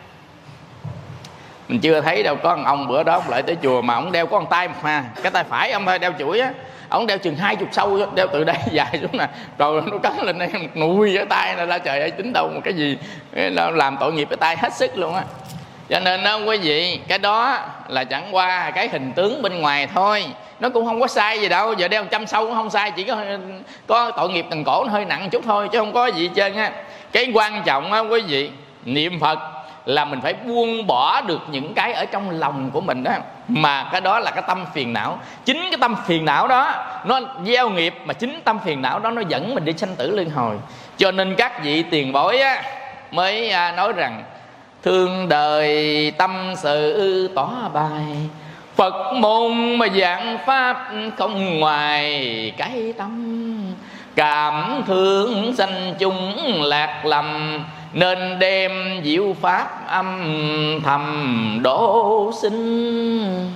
Mình chưa thấy đâu, có ông bữa đó ông lại tới chùa mà ông đeo có con tay mà cái tay phải ông thôi đeo chuỗi á, ông đeo chừng 20 sâu, đeo từ đây dài xuống nè, rồi nó cắn lên đây nuôi cái tay này ra, trời ơi tính đâu một cái gì làm tội nghiệp cái tay hết sức luôn á. Cho nên đó quý vị, cái đó là chẳng qua cái hình tướng bên ngoài thôi, nó cũng không có sai gì đâu. Giờ đeo 100 sâu cũng không sai, chỉ có tội nghiệp cần cổ nó hơi nặng chút thôi, chứ không có gì hết trơn á. Cái quan trọng á quý vị, niệm Phật là mình phải buông bỏ được những cái ở trong lòng của mình đó, mà cái đó là cái tâm phiền não. Chính cái tâm phiền não đó nó gieo nghiệp, mà chính tâm phiền não đó nó dẫn mình đi sanh tử luân hồi. Cho nên các vị tiền bối á mới nói rằng thương đời tâm sự tỏ bài, Phật môn mà dạng pháp không ngoài cái tâm, cảm thương sanh chúng lạc lầm, nên đem diệu pháp âm thầm đổ sinh.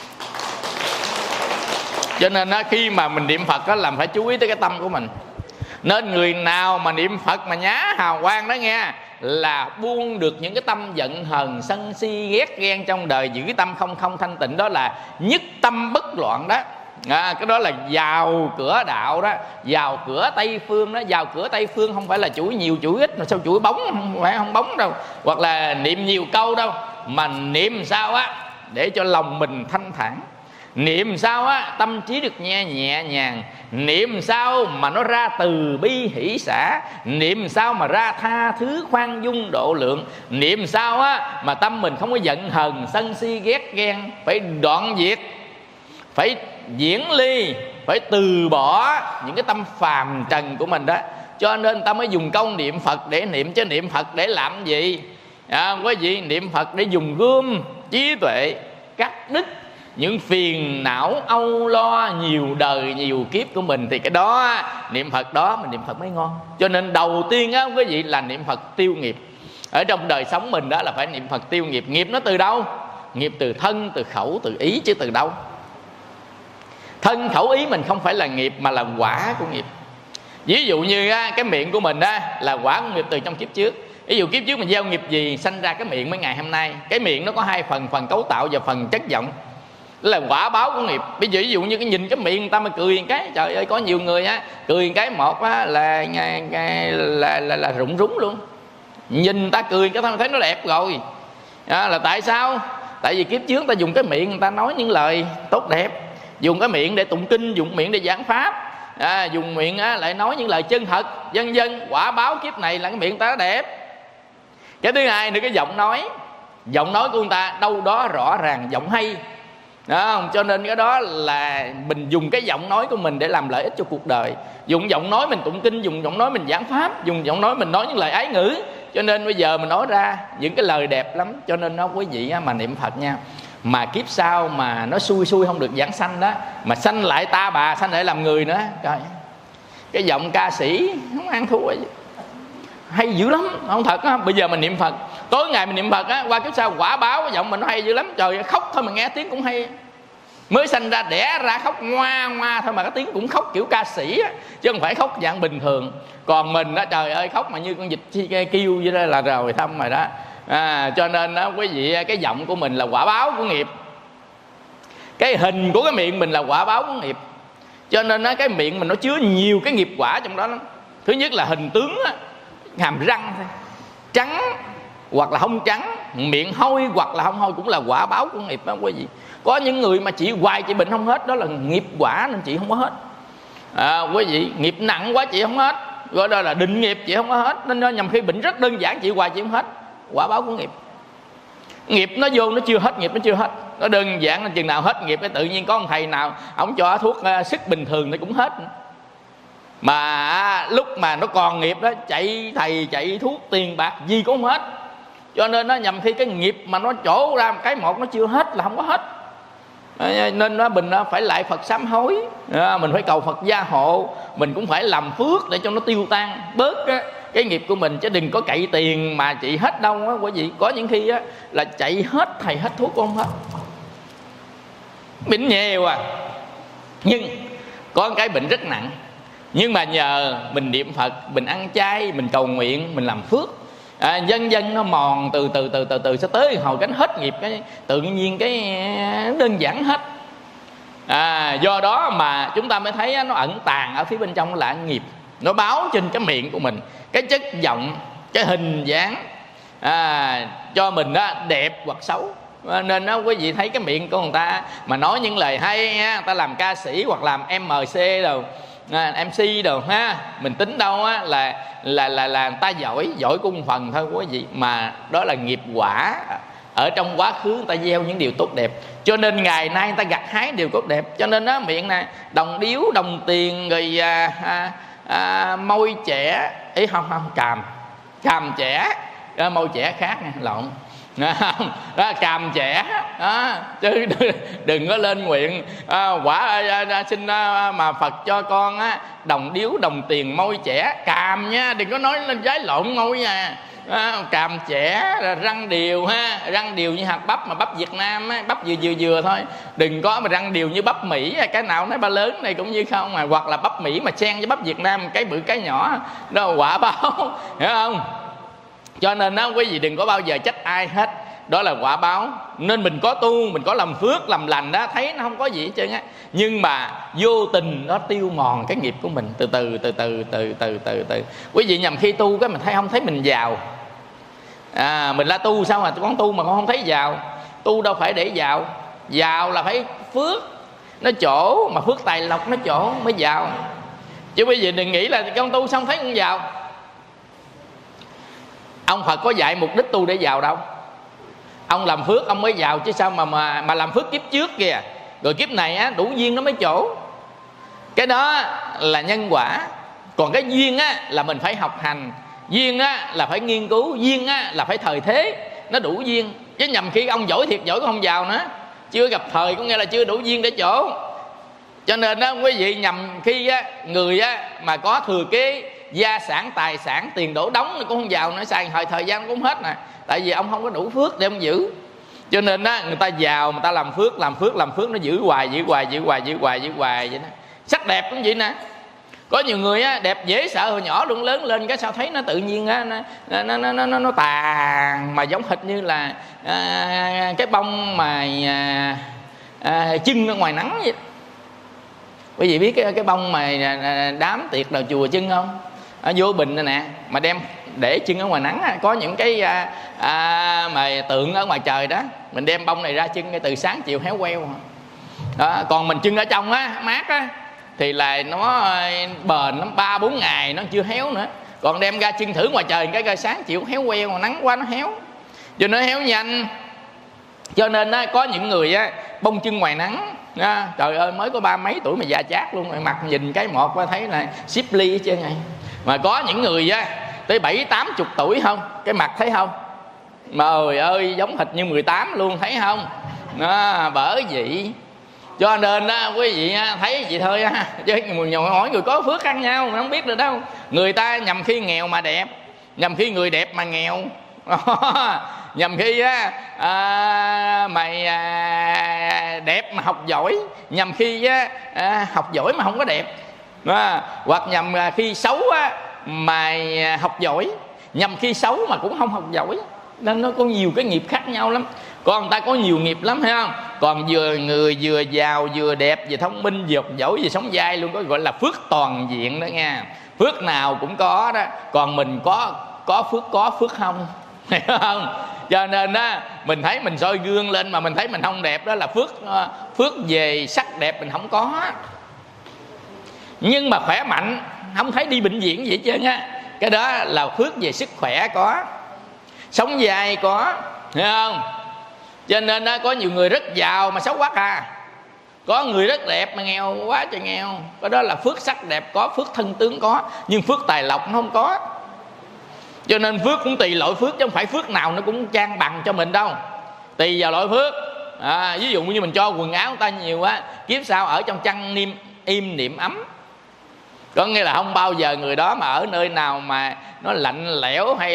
Cho nên khi mà mình niệm Phật làm phải chú ý tới cái tâm của mình. Nên người nào mà niệm Phật mà nhá hào quang đó nghe, là buông được những cái tâm giận hờn sân si ghét ghen trong đời, giữ cái tâm không thanh tịnh, đó là nhất tâm bất loạn đó. Cái đó là vào cửa đạo đó, vào cửa Tây Phương đó. Vào cửa Tây Phương không phải là chuỗi nhiều chuỗi ít, mà sao chuỗi bóng, không phải không bóng đâu, hoặc là niệm nhiều câu đâu, mà niệm sao á để cho lòng mình thanh thản. Niệm sao á tâm trí được nhẹ nhàng, niệm sao mà nó ra từ bi hỷ xả, niệm sao mà ra tha thứ khoan dung độ lượng, niệm sao á mà tâm mình không có giận hờn sân si ghét ghen. Phải đoạn diệt, phải diễn ly, phải từ bỏ những cái tâm phàm trần của mình đó. Cho nên ta mới dùng công niệm Phật để niệm, chứ niệm Phật để làm gì? Quý vị, niệm Phật để dùng gươm trí tuệ cắt đứt những phiền não âu lo nhiều đời nhiều kiếp của mình, thì cái đó niệm Phật đó mình niệm Phật mới ngon. Cho nên đầu tiên á quý vị là niệm Phật tiêu nghiệp. Ở trong đời sống mình đó là phải niệm Phật tiêu nghiệp. Nghiệp nó từ đâu? Nghiệp từ thân, từ khẩu, từ ý, chứ từ đâu? Thân khẩu ý mình không phải là nghiệp mà là quả của nghiệp. Ví dụ như cái miệng của mình là quả của nghiệp từ trong kiếp trước. Ví dụ kiếp trước mình gieo nghiệp gì sanh ra cái miệng mới ngày hôm nay. Cái miệng nó có hai phần, phần cấu tạo và phần chất giọng. Đó là quả báo của nghiệp. Ví dụ như cái nhìn cái miệng người ta mà cười một cái, trời ơi có nhiều người cười một cái một là rụng rúng luôn. Nhìn người ta cười cái thấy nó đẹp rồi. Là tại sao? Tại vì kiếp trước ta dùng cái miệng người ta nói những lời tốt đẹp, dùng cái miệng để tụng kinh, dùng miệng để giảng pháp, dùng miệng lại nói những lời chân thật, vân vân. Quả báo kiếp này là cái miệng ta đẹp. Cái thứ hai nữa, cái giọng nói của người ta đâu đó rõ ràng, giọng hay đó không? Cho nên cái đó là mình dùng cái giọng nói của mình để làm lợi ích cho cuộc đời. Dùng giọng nói mình tụng kinh, dùng giọng nói mình giảng pháp, dùng giọng nói mình nói những lời ái ngữ. Cho nên bây giờ mình nói ra những cái lời đẹp lắm. Cho nên nó quý vị mà niệm Phật nha, mà kiếp sau mà nó xui không được giảng sanh đó, mà sanh lại ta bà, sanh lại làm người nữa, trời, cái giọng ca sĩ không ăn thua gì, hay dữ lắm, không thật á. Bây giờ mình niệm Phật, tối ngày mình niệm Phật qua kiếp sau quả báo cái giọng mình nó hay dữ lắm. Trời, khóc thôi mà nghe tiếng cũng hay. Mới sanh ra đẻ ra khóc ngoa thôi mà cái tiếng cũng khóc kiểu ca sĩ chứ không phải khóc dạng bình thường. Còn mình đó, trời ơi, khóc mà như con vịt kêu vậy đó là rồi thăm rồi đó. Cho nên đó quý vị, cái giọng của mình là quả báo của nghiệp. Cái hình của cái miệng mình là quả báo của nghiệp. Cho nên cái miệng mình nó chứa nhiều cái nghiệp quả trong đó lắm. Thứ nhất là hình tướng hàm răng trắng hoặc là không trắng, miệng hôi hoặc là không hôi cũng là quả báo của nghiệp đó quý vị. Có những người mà chị hoài chị bệnh không hết, đó là nghiệp quả nên chị không có hết. Quý vị, nghiệp nặng quá chị không hết, gọi đó là định nghiệp chị không có hết. Nên nhằm khi bệnh rất đơn giản chị hoài chị không hết, quả báo của nghiệp. Nghiệp nó vô nó chưa hết, nghiệp nó chưa hết. Nó đơn giản là chừng nào hết nghiệp, cái tự nhiên có một thầy nào ổng cho thuốc sức bình thường nó cũng hết. Mà lúc mà nó còn nghiệp đó, chạy thầy chạy thuốc tiền bạc gì cũng không hết. Cho nên nó nhằm khi cái nghiệp mà nó trổ ra cái một nó chưa hết là không có hết. Nên mình phải lại Phật sám hối, mình phải cầu Phật gia hộ, mình cũng phải làm phước để cho nó tiêu tan bớt cái nghiệp của mình, chứ đừng có cậy tiền mà trị hết đâu á quý vị. Có những khi là chạy hết thầy hết thuốc cũng không hết, bệnh nhiều nhưng có cái bệnh rất nặng. Nhưng mà nhờ mình niệm Phật, mình ăn chay, mình cầu nguyện, mình làm phước, dần dần nó mòn từ sẽ tới hồi cánh hết nghiệp, cái tự nhiên cái đơn giản hết. Do đó mà chúng ta mới thấy nó ẩn tàng ở phía bên trong là nghiệp, nó báo trên cái miệng của mình, cái chất giọng, cái hình dáng cho mình đẹp hoặc xấu. Nên quý vị thấy cái miệng của người ta mà nói những lời hay, người ta làm ca sĩ hoặc làm MC đâu, MC đồ mình tính đâu là người ta giỏi của một phần thôi quý vị, mà đó là nghiệp quả ở trong quá khứ người ta gieo những điều tốt đẹp, cho nên ngày nay người ta gặt hái điều tốt đẹp. Cho nên miệng nè, đồng điếu, đồng tiền, rồi môi trẻ, ý không càm trẻ, môi trẻ khác nha, lộn. Đó, càm trẻ đó, chứ đừng có lên nguyện quả xin mà Phật cho con đồng điếu, đồng tiền, môi trẻ, càm nha, đừng có nói lên trái lộn môi nha. Càm trẻ, răng đều răng đều như hạt bắp, mà bắp Việt Nam bắp vừa thôi, đừng có mà răng đều như bắp Mỹ, cái nào nói ba lớn này cũng như không hoặc là bắp Mỹ mà xen với bắp Việt Nam, cái bự cái nhỏ, đó quả báo, hiểu không? Cho nên quý vị đừng có bao giờ trách ai hết, đó là quả báo. Nên mình có tu, mình có làm phước, làm lành đó, thấy nó không có gì hết trơn á, nhưng mà vô tình nó tiêu mòn cái nghiệp của mình từ từ. Quý vị nhầm khi tu cái mình không thấy mình giàu. Mình la tu sao mà con tu mà con không thấy giàu? Tu đâu phải để giàu, giàu là phải phước, nó chỗ, mà phước tài lộc nó chỗ mới giàu. Chứ bây giờ đừng nghĩ là con tu xong thấy con giàu. Ông Phật có dạy mục đích tu để giàu đâu. Ông làm phước ông mới giàu chứ sao mà làm phước kiếp trước kìa, rồi kiếp này á đủ duyên nó mới chỗ. Cái đó là nhân quả. Còn cái duyên á là mình phải học hành, duyên á là phải nghiên cứu, duyên á là phải thời thế nó đủ duyên. Chứ nhầm khi ông giỏi thiệt giỏi cũng không giàu nữa, chưa gặp thời có nghĩa là chưa đủ duyên để chỗ. Cho nên đó quý vị, nhầm khi á người á mà có thừa kế gia sản, tài sản, tiền đổ đống nó cũng không giàu nữa, xài thời gian cũng hết nè. Tại vì ông không có đủ phước để ông giữ. Cho nên á người ta giàu, người ta làm phước nó giữ hoài vậy đó. Sắc đẹp cũng vậy nè. Có nhiều người á đẹp dễ sợ hồi nhỏ luôn, lớn lên cái sao thấy nó tự nhiên á nó tàn, mà giống hệt như là cái bông mà chưng ở ngoài nắng vậy. Quý vị biết cái bông mà đám tiệc đầu chùa chưng không? Ở vô bình này nè, mà đem để chưng ở ngoài nắng. Có những cái mà tượng ở ngoài trời đó, mình đem bông này ra chưng từ sáng chiều héo queo đó. Còn mình chưng ở trong á, mát á, thì là nó bền lắm, 3-4 ngày nó chưa héo nữa. Còn đem ra chưng thử ngoài trời cái coi sáng chiều héo queo, nắng quá nó héo, cho nó héo nhanh. Cho nên á, có những người á bông chưng ngoài nắng á, trời ơi mới có 30 mấy tuổi mà già chát luôn, mặt nhìn cái một qua thấy là xếp ly hết trơn này. Mà có những người á tới 70-80 tuổi không, cái mặt thấy không, trời ơi giống hệt như 18 luôn, thấy không đó, bởi vậy. Cho nên đó quý vị thấy vậy thôi á, chứ hỏi người có phước khác nhau mình không biết được đâu. Người ta nhầm khi nghèo mà đẹp, nhầm khi người đẹp mà nghèo nhầm khi mày đẹp mà học giỏi, nhầm khi học giỏi mà không có đẹp, hoặc nhầm khi xấu mà học giỏi, nhầm khi xấu mà cũng không học giỏi. Nên nó có nhiều cái nghiệp khác nhau lắm. Còn người ta có nhiều nghiệp lắm, thấy không? Còn người vừa giàu, vừa đẹp, vừa thông minh, vừa học giỏi, vừa sống dai luôn, có gọi là phước toàn diện đó nha. Phước nào cũng có đó. Còn mình có phước không, hiểu không? Cho nên đó, mình thấy mình soi gương lên mà mình thấy mình không đẹp, đó là phước về sắc đẹp mình không có. Nhưng mà khỏe mạnh, không thấy đi bệnh viện gì hết trơn á, cái đó là phước về sức khỏe có, sống dai có, hiểu không? Cho nên đó, có nhiều người rất giàu mà xấu quá có người rất đẹp mà nghèo quá trời nghèo. Cái đó là phước sắc đẹp có, phước thân tướng có, nhưng phước tài lộc nó không có. Cho nên phước cũng tùy loại phước, chứ không phải phước nào nó cũng trang bằng cho mình đâu, tùy vào loại phước. Ví dụ như mình cho quần áo người ta nhiều quá, kiếp sau ở trong chăn im niệm ấm. Có nghĩa là không bao giờ người đó mà ở nơi nào mà nó lạnh lẽo hay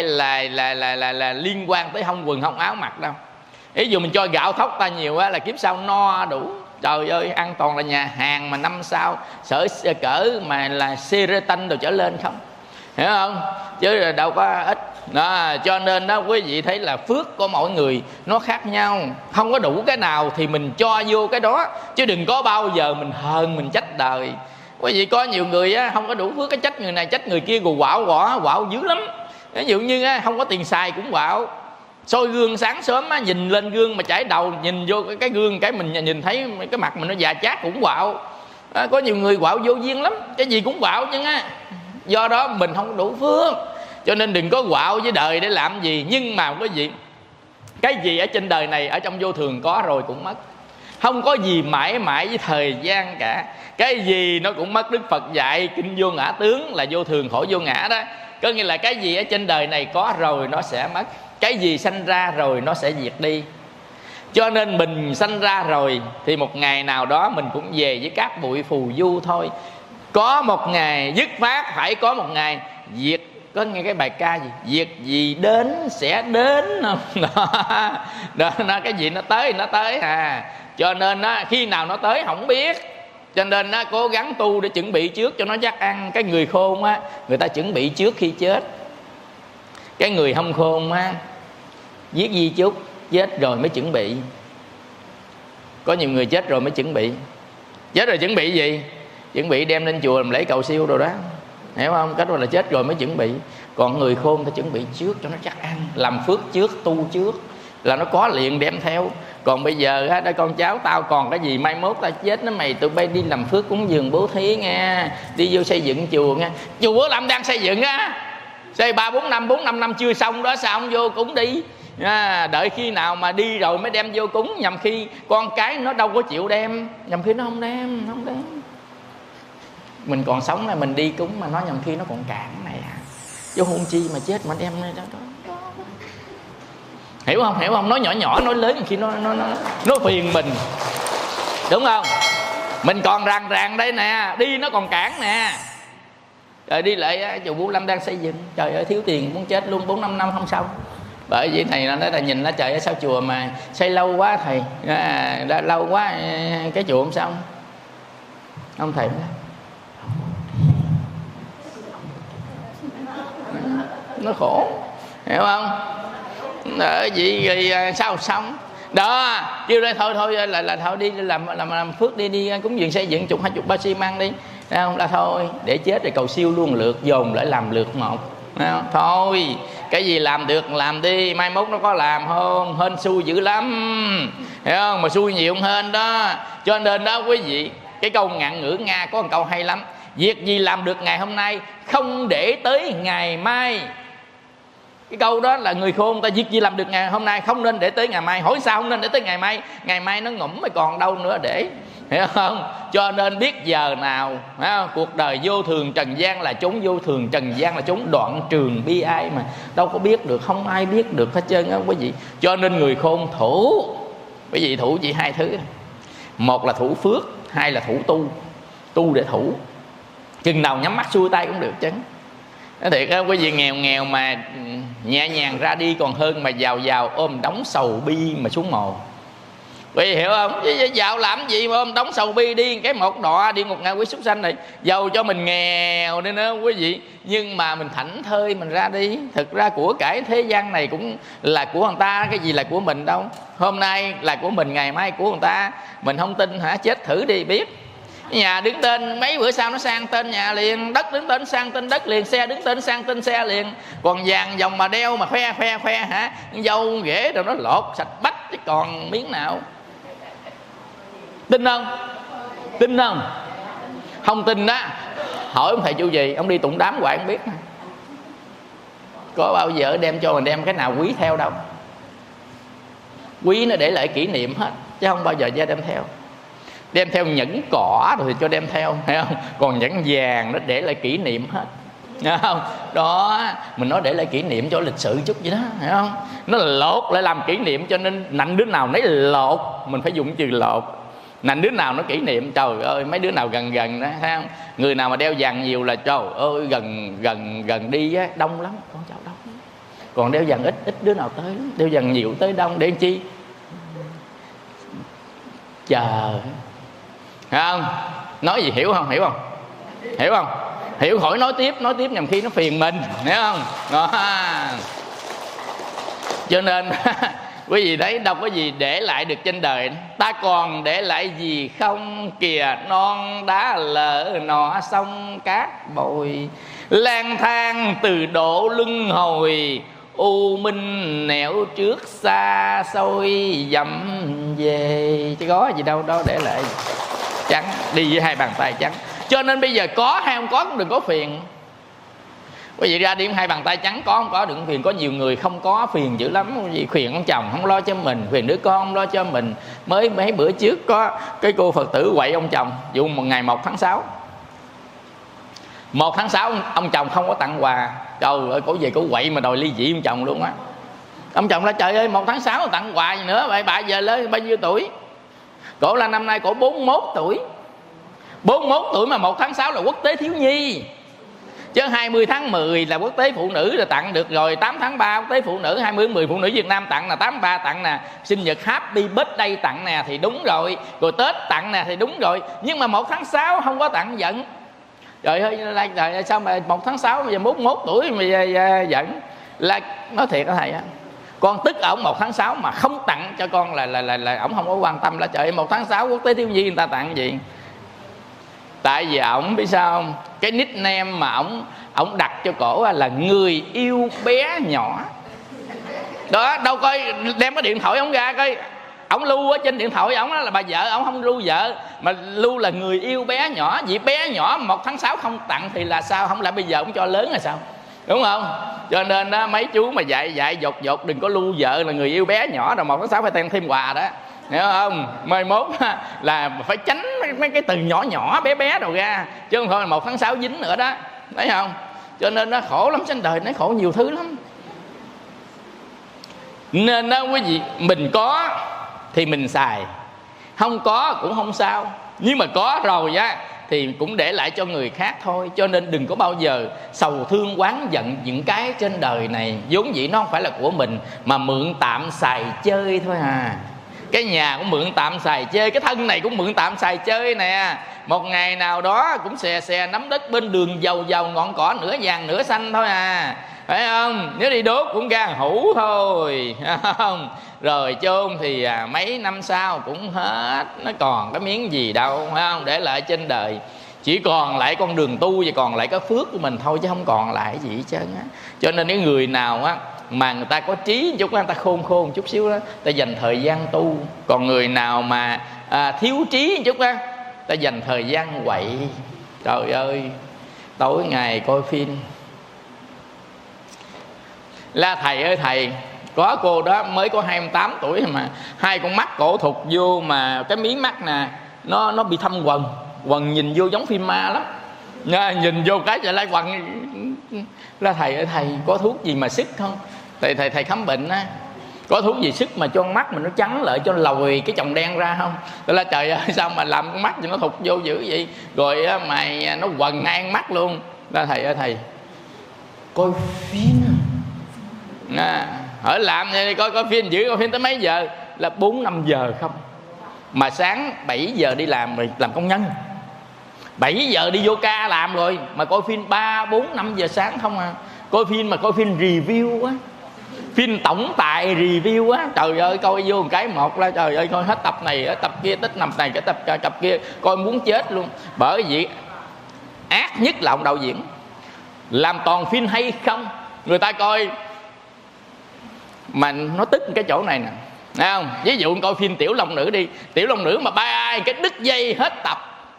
là liên quan tới hông quần hông áo mặc đâu. Ví dụ mình cho gạo thóc ta nhiều quá là kiếp sau no đủ. Trời ơi, ăn toàn là nhà hàng mà 5 sao, sở cỡ mà là Sheraton đồ trở lên không, hiểu không? Chứ đâu có ít đó. Cho nên đó quý vị thấy là phước của mỗi người nó khác nhau, không có đủ cái nào thì mình cho vô cái đó, chứ đừng có bao giờ mình hờn mình trách đời. Quý vị có nhiều người á, không có đủ phước, cái trách người này trách người kia, rồi quạo dữ lắm. Ví dụ như á, không có tiền xài cũng quạo. Soi gương sáng sớm á, nhìn lên gương mà chải đầu, nhìn vô cái gương cái mình nhìn thấy cái mặt mình nó già chát cũng quạo. Có nhiều người quạo vô duyên lắm, cái gì cũng quạo chứ á. Do đó mình không đủ phước, cho nên đừng có quạo với đời để làm gì. Nhưng mà cái gì ở trên đời này ở trong vô thường có rồi cũng mất, không có gì mãi mãi với thời gian cả. Cái gì nó cũng mất. Đức Phật dạy kinh vô ngã tướng là vô thường khổ vô ngã đó. Có nghĩa là cái gì ở trên đời này có rồi nó sẽ mất, cái gì sanh ra rồi nó sẽ diệt đi. Cho nên mình sanh ra rồi thì một ngày nào đó mình cũng về với cát bụi phù du thôi. Có một ngày dứt phát phải có một ngày diệt. Có nghe cái bài ca gì? Việc gì đến sẽ đến không? Đó, cái gì nó tới Cho nên khi nào nó tới không biết. Cho nên cố gắng tu để chuẩn bị trước cho nó chắc ăn. Cái người khôn người ta chuẩn bị trước khi chết. Cái người không khôn viết di chúc, chết rồi mới chuẩn bị. Có nhiều người chết rồi mới chuẩn bị. Chết rồi chuẩn bị gì? Chuẩn bị đem lên chùa làm lễ cầu siêu rồi đó, hiểu không? Cách đó là chết rồi mới chuẩn bị. Còn người khôn ta chuẩn bị trước cho nó chắc ăn, làm phước trước, tu trước là nó có liền đem theo. Còn bây giờ á, con cháu tao còn cái gì mai mốt tao chết nó mày, tụi bay đi làm phước cúng dường bố thí nghe, đi vô xây dựng chùa nghe. Chùa Bố Lâm đang xây dựng á, xây 4-5 năm chưa xong đó, sao không vô cúng đi? Đợi khi nào mà đi rồi mới đem vô cúng, nhằm khi con cái nó đâu có chịu đem, nhằm khi nó không đem. Mình còn sống là mình đi cúng mà nó nhằm khi nó còn cản này chứ hôn chi mà chết mà đem đó. Hiểu không? Nói nhỏ nói lớn khi nó phiền mình, đúng không? Mình còn ràng đây nè, đi nó còn cản nè. Rồi đi lại chùa Bố Lâm đang xây dựng, trời ơi thiếu tiền muốn chết luôn, 4-5 năm không xong. Bởi vì thầy nó nói là nhìn nó trời ơi sao chùa mà xây lâu quá thầy, đã lâu quá cái chùa không xong. Ông thầy nói nó khổ, hiểu không? Ở gì rồi sao xong đó, kêu đây thôi là thôi đi làm phước, đi cúng dường xây dựng 10-20 bao xi măng đi, thấy không? Là thôi để chết rồi cầu siêu luôn lượt, dồn lại làm lượt một, thấy không? Thôi cái gì làm được làm đi, mai mốt nó có làm không, hên xui dữ lắm, hiểu không? Mà xui nhiều hơn đó. Cho nên đó quý vị, cái câu ngạn ngữ Nga có một câu hay lắm: việc gì làm được ngày hôm nay không để tới ngày mai. Cái câu đó là người khôn ta, việc gì làm được ngày hôm nay không nên để tới ngày mai. Hỏi sao không nên để tới ngày mai? Ngày mai nó ngủm mới còn đâu nữa để, hiểu không? Cho nên biết giờ nào, phải không? Cuộc đời vô thường trần gian là chốn vô thường, trần gian là chốn đoạn trường bi ai mà đâu có biết được, không ai biết được hết trơn á quý vị. Cho nên người khôn thủ, quý vị thủ chỉ hai thứ: một là thủ phước, hai là thủ tu. Tu để thủ, chừng nào nhắm mắt xuôi tay cũng được chứ. Nói thiệt á quý vị, nghèo mà nhẹ nhàng ra đi còn hơn mà giàu ôm đống sầu bi mà xuống mồ. Quý vị hiểu không? Giàu làm gì mà ôm đống sầu bi đi cái một đọa đi ngục ngạ quỷ súc sanh này. Giàu cho mình nghèo nên đó quý vị, nhưng mà mình thảnh thơi mình ra đi. Thực ra của cải thế gian này cũng là của người ta, cái gì là của mình đâu. Hôm nay là của mình, ngày mai của người ta. Mình không tin hả? Chết thử đi biết. Nhà đứng tên mấy bữa sau nó sang tên nhà liền, đất đứng tên sang tên đất liền, xe đứng tên sang tên xe liền. Còn vàng dòng mà đeo mà khoe hả, dâu ghế rồi nó lột sạch bách chứ còn miếng nào. Tin không? Tin không? Không tin đó, hỏi ông thầy chu gì, ông đi tụng đám hoài không biết. Có bao giờ đem cho mình đem cái nào quý theo đâu. Quý nó để lại kỷ niệm hết, chứ không bao giờ ra đem theo. Đem theo nhẫn cỏ rồi thì cho đem theo, thấy không? Còn nhẫn vàng nó để lại kỷ niệm hết, thấy không? Đó, mình nói để lại kỷ niệm cho lịch sử chút vậy đó, thấy không? Nó lột lại làm kỷ niệm, cho nên nạnh đứa nào nấy lột, mình phải dùng từ lột. Nạnh đứa nào nó kỷ niệm, trời ơi mấy đứa nào gần đó, thấy không? Người nào mà đeo vàng nhiều là trời ơi gần đi á, đông lắm, con cháu đông. Còn đeo vàng ít đứa nào tới lắm. Đeo vàng nhiều tới đông để làm chi? Chờ, thấy không? Nói gì hiểu không? Hiểu không? Hiểu khỏi nói tiếp nhằm khi nó phiền mình, hiểu không? Đó. Cho nên quý vị thấy đâu có gì để lại được trên đời. Ta còn để lại gì không kìa, non đá lỡ nọ sông cát bồi, lang thang từ độ luân hồi, u minh nẻo trước xa xôi dặm về. Chứ có gì đâu đó để lại. Trắng, đi với hai bàn tay trắng. Cho nên bây giờ có hay không có cũng đừng có phiền. Quý vị ra đi hai bàn tay trắng, có không có đừng phiền. Có nhiều người không có phiền dữ lắm. Vì phiền ông chồng không lo cho mình, phiền đứa con không lo cho mình. Mới mấy bữa trước có cái cô Phật tử quậy ông chồng vụ một ngày 1 tháng 6. 1 tháng 6 ông chồng không có tặng quà. Trời ơi, cổ về cổ quậy mà đòi ly dị ông chồng luôn á. Ông chồng nói trời ơi 1 tháng 6 tặng quà gì nữa. Vậy bà giờ lớn bao nhiêu tuổi? Cổ là năm nay cổ 41 tuổi. 41 tuổi mà 1 tháng 6 là quốc tế thiếu nhi. Chứ 20 tháng 10 là quốc tế phụ nữ là tặng được rồi. 8 tháng 3 quốc tế phụ nữ, 20 tháng 10 phụ nữ Việt Nam tặng là 83 tặng nè. Sinh nhật Happy Birthday tặng nè thì đúng rồi. Rồi Tết tặng nè thì đúng rồi. Nhưng mà 1 tháng 6 không có tặng giận. Trời ơi sao mà 1 tháng 6 bây giờ 41 tuổi mà giận. Là nói thiệt đó thầy á, con tức ổng 1 tháng 6 mà không tặng cho con là ổng không có quan tâm. Là trời ơi 1 tháng 6 quốc tế thiếu nhi người ta tặng gì? Tại vì ổng biết sao không? Cái nickname mà ổng đặt cho cổ là người yêu bé nhỏ. Đó, đâu coi đem cái điện thoại ổng ra coi. Ông lưu ở trên điện thoại ông đó là bà vợ, ông không lưu vợ mà lưu là người yêu bé nhỏ. Vì bé nhỏ 1 tháng 6 không tặng thì là sao? Không lẽ bây giờ ông cho lớn là sao? Đúng không? Cho nên đó, mấy chú mà dạy dột đừng có lưu vợ là người yêu bé nhỏ, rồi 1 tháng 6 phải tặng thêm quà đó, hiểu không? Mai mốt là phải tránh mấy cái từ nhỏ nhỏ bé bé đâu ra, chứ không thôi là 1 tháng 6 dính nữa đó, thấy không? Cho nên nó khổ lắm, trên đời nó khổ nhiều thứ lắm. Nên đó quý vị, mình có thì mình xài, không có cũng không sao, nhưng mà có rồi á thì cũng để lại cho người khác thôi. Cho nên đừng có bao giờ sầu thương oán giận những cái trên đời này vốn dĩ nó không phải là của mình, mà mượn tạm xài chơi thôi à. Cái nhà cũng mượn tạm xài chơi, cái thân này cũng mượn tạm xài chơi nè. Một ngày nào đó cũng xè nắm đất bên đường, giàu ngọn cỏ nửa vàng nửa xanh thôi à, phải không? Nếu đi đốt cũng ra hũ thôi, phải không? Rồi chôn thì mấy năm sau cũng hết, nó còn cái miếng gì đâu, phải không? Để lại trên đời chỉ còn lại con đường tu và còn lại cái phước của mình thôi, chứ không còn lại cái gì hết trơn á. Cho nên cái người nào á mà người ta có trí một chút, người ta khôn chút xíu đó, ta dành thời gian tu. Còn người nào mà thiếu trí một chút á, ta dành thời gian quậy. Trời ơi, tối ngày coi phim. La thầy ơi thầy, có cô đó mới có 28 tuổi mà 2 con mắt cổ thụt vô, mà cái mí mắt nè nó bị thâm quầng nhìn vô giống phim ma lắm nha, nhìn vô cái trở lại quầng. La thầy ơi thầy, có thuốc gì mà sức không? Thầy khám bệnh á, có thuốc gì sức mà cho con mắt mình nó trắng lại, cho lòi cái chồng đen ra không? Tôi nói trời ơi, sao mà làm con mắt cho nó thụt vô dữ vậy? Rồi mày nó quầng ngang mắt luôn. La thầy ơi thầy, coi phim hỏi làm vậy, coi phim dữ, coi phim tới mấy giờ? Là 4-5 giờ không. Mà sáng 7 giờ đi làm rồi, làm công nhân 7 giờ đi vô ca làm rồi, mà coi phim 3-4-5 giờ sáng không à. Coi phim mà coi phim review á, phim tổng tài review á, trời ơi, coi vô một cái một là trời ơi, coi hết tập này tập kia, tích nằm này cái tập kia, coi muốn chết luôn. Bởi vì ác nhất là ông đạo diễn làm toàn phim hay không, người ta coi mà nó tức cái chỗ này nè, thấy không? Ví dụ coi phim Tiểu Long Nữ đi, Tiểu Long Nữ mà bay cái đứt dây hết tập.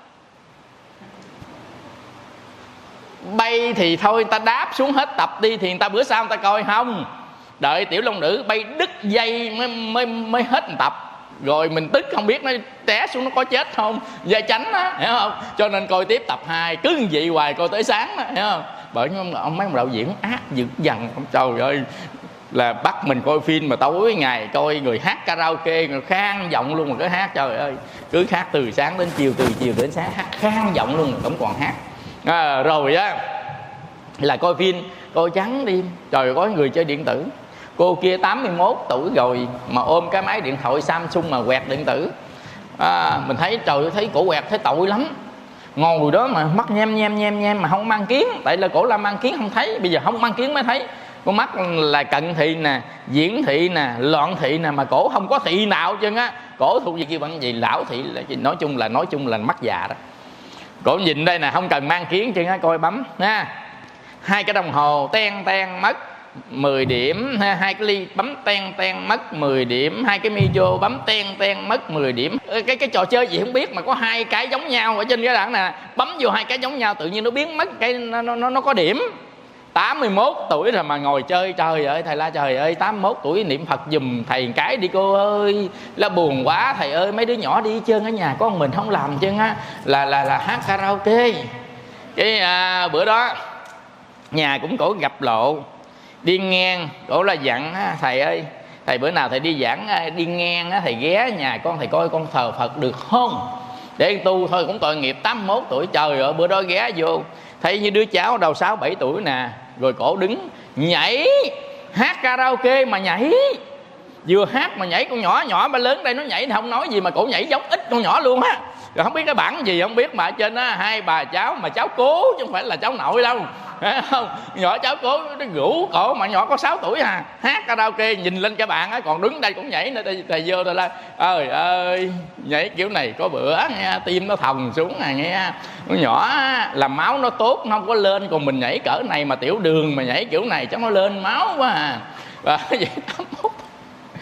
Bay thì thôi, người ta đáp xuống hết tập đi thì người ta bữa sau người ta coi, không, đợi Tiểu Long Nữ bay đứt dây mới hết một tập, rồi mình tức không biết nó té xuống nó có chết không, dây tránh á, hiểu không? Cho nên coi tiếp tập 2 cứ như vậy hoài, coi tới sáng đó, hiểu không? Bởi mấy ông đạo diễn ác dữ dằn, trời ơi, là bắt mình coi phim mà tối ngày coi người hát karaoke, người khang giọng luôn mà cứ hát, trời ơi, cứ hát từ sáng đến chiều, từ chiều đến sáng, hát khang giọng luôn mà cũng còn hát. Rồi á là coi phim coi trắng đêm. Trời, có người chơi điện tử, cô kia 81 tuổi rồi mà ôm cái máy điện thoại Samsung mà quẹt điện tử. Mình thấy trời ơi, thấy cổ quẹt thấy tội lắm. Ngồi đó mà mắt nhem mà không mang kiến, tại là cổ là mang kiến không thấy, bây giờ không mang kiến mới thấy. Con mắt là cận thị nè, diễn thị nè, loạn thị nè, mà cổ không có thị nào chứ á. Cổ thuộc về kêu bằng gì, lão thị là nói chung là mắt già đó. Cổ nhìn đây nè, không cần mang kiến chứ á, coi bấm nha. 2 cái đồng hồ ten mất 10 điểm, 2 cái ly bấm ten mất 10 điểm, 2 cái micro bấm ten mất 10 điểm. Cái trò chơi gì không biết mà có 2 cái giống nhau ở trên cái đoạn nè, bấm vô 2 cái giống nhau tự nhiên nó biến mất, cái nó có điểm. 81 tuổi rồi mà ngồi chơi, trời ơi thầy la, trời ơi 81 tuổi niệm Phật giùm thầy cái đi cô ơi, là buồn quá thầy ơi, mấy đứa nhỏ đi chơi ở nhà có mình không làm chứ á, là hát karaoke. Cái bữa đó nhà cũng cổ gặp lộ đi ngang, cổ là dặn thầy ơi, thầy bữa nào thầy đi giảng đi ngang thầy ghé nhà con, thầy coi con thờ Phật được không, để tu thôi cũng tội nghiệp. 81 tuổi, trời ơi bữa đó ghé vô thấy như đứa cháu đầu 6-7 tuổi nè, rồi cổ đứng nhảy hát karaoke mà nhảy, vừa hát mà nhảy. Con nhỏ ba lớn đây nó nhảy thì không nói gì, mà cổ nhảy giống ít con nhỏ luôn á. Rồi không biết cái bản gì không biết, mà ở trên á 2 bà cháu, mà cháu cố chứ không phải là cháu nội đâu, thấy không? Nhỏ cháu cố nó rủ cổ, mà nhỏ có 6 tuổi à, hát karaoke nhìn lên cái bạn á, còn đứng đây cũng nhảy nữa. Thầy vô rồi là ơi ơi, nhảy kiểu này có bữa nghe tim nó thòng xuống nghe. Con nhỏ là máu nó tốt, nó không có lên, còn mình nhảy cỡ này mà tiểu đường mà nhảy kiểu này chắc nó lên máu quá à. Và vậy 81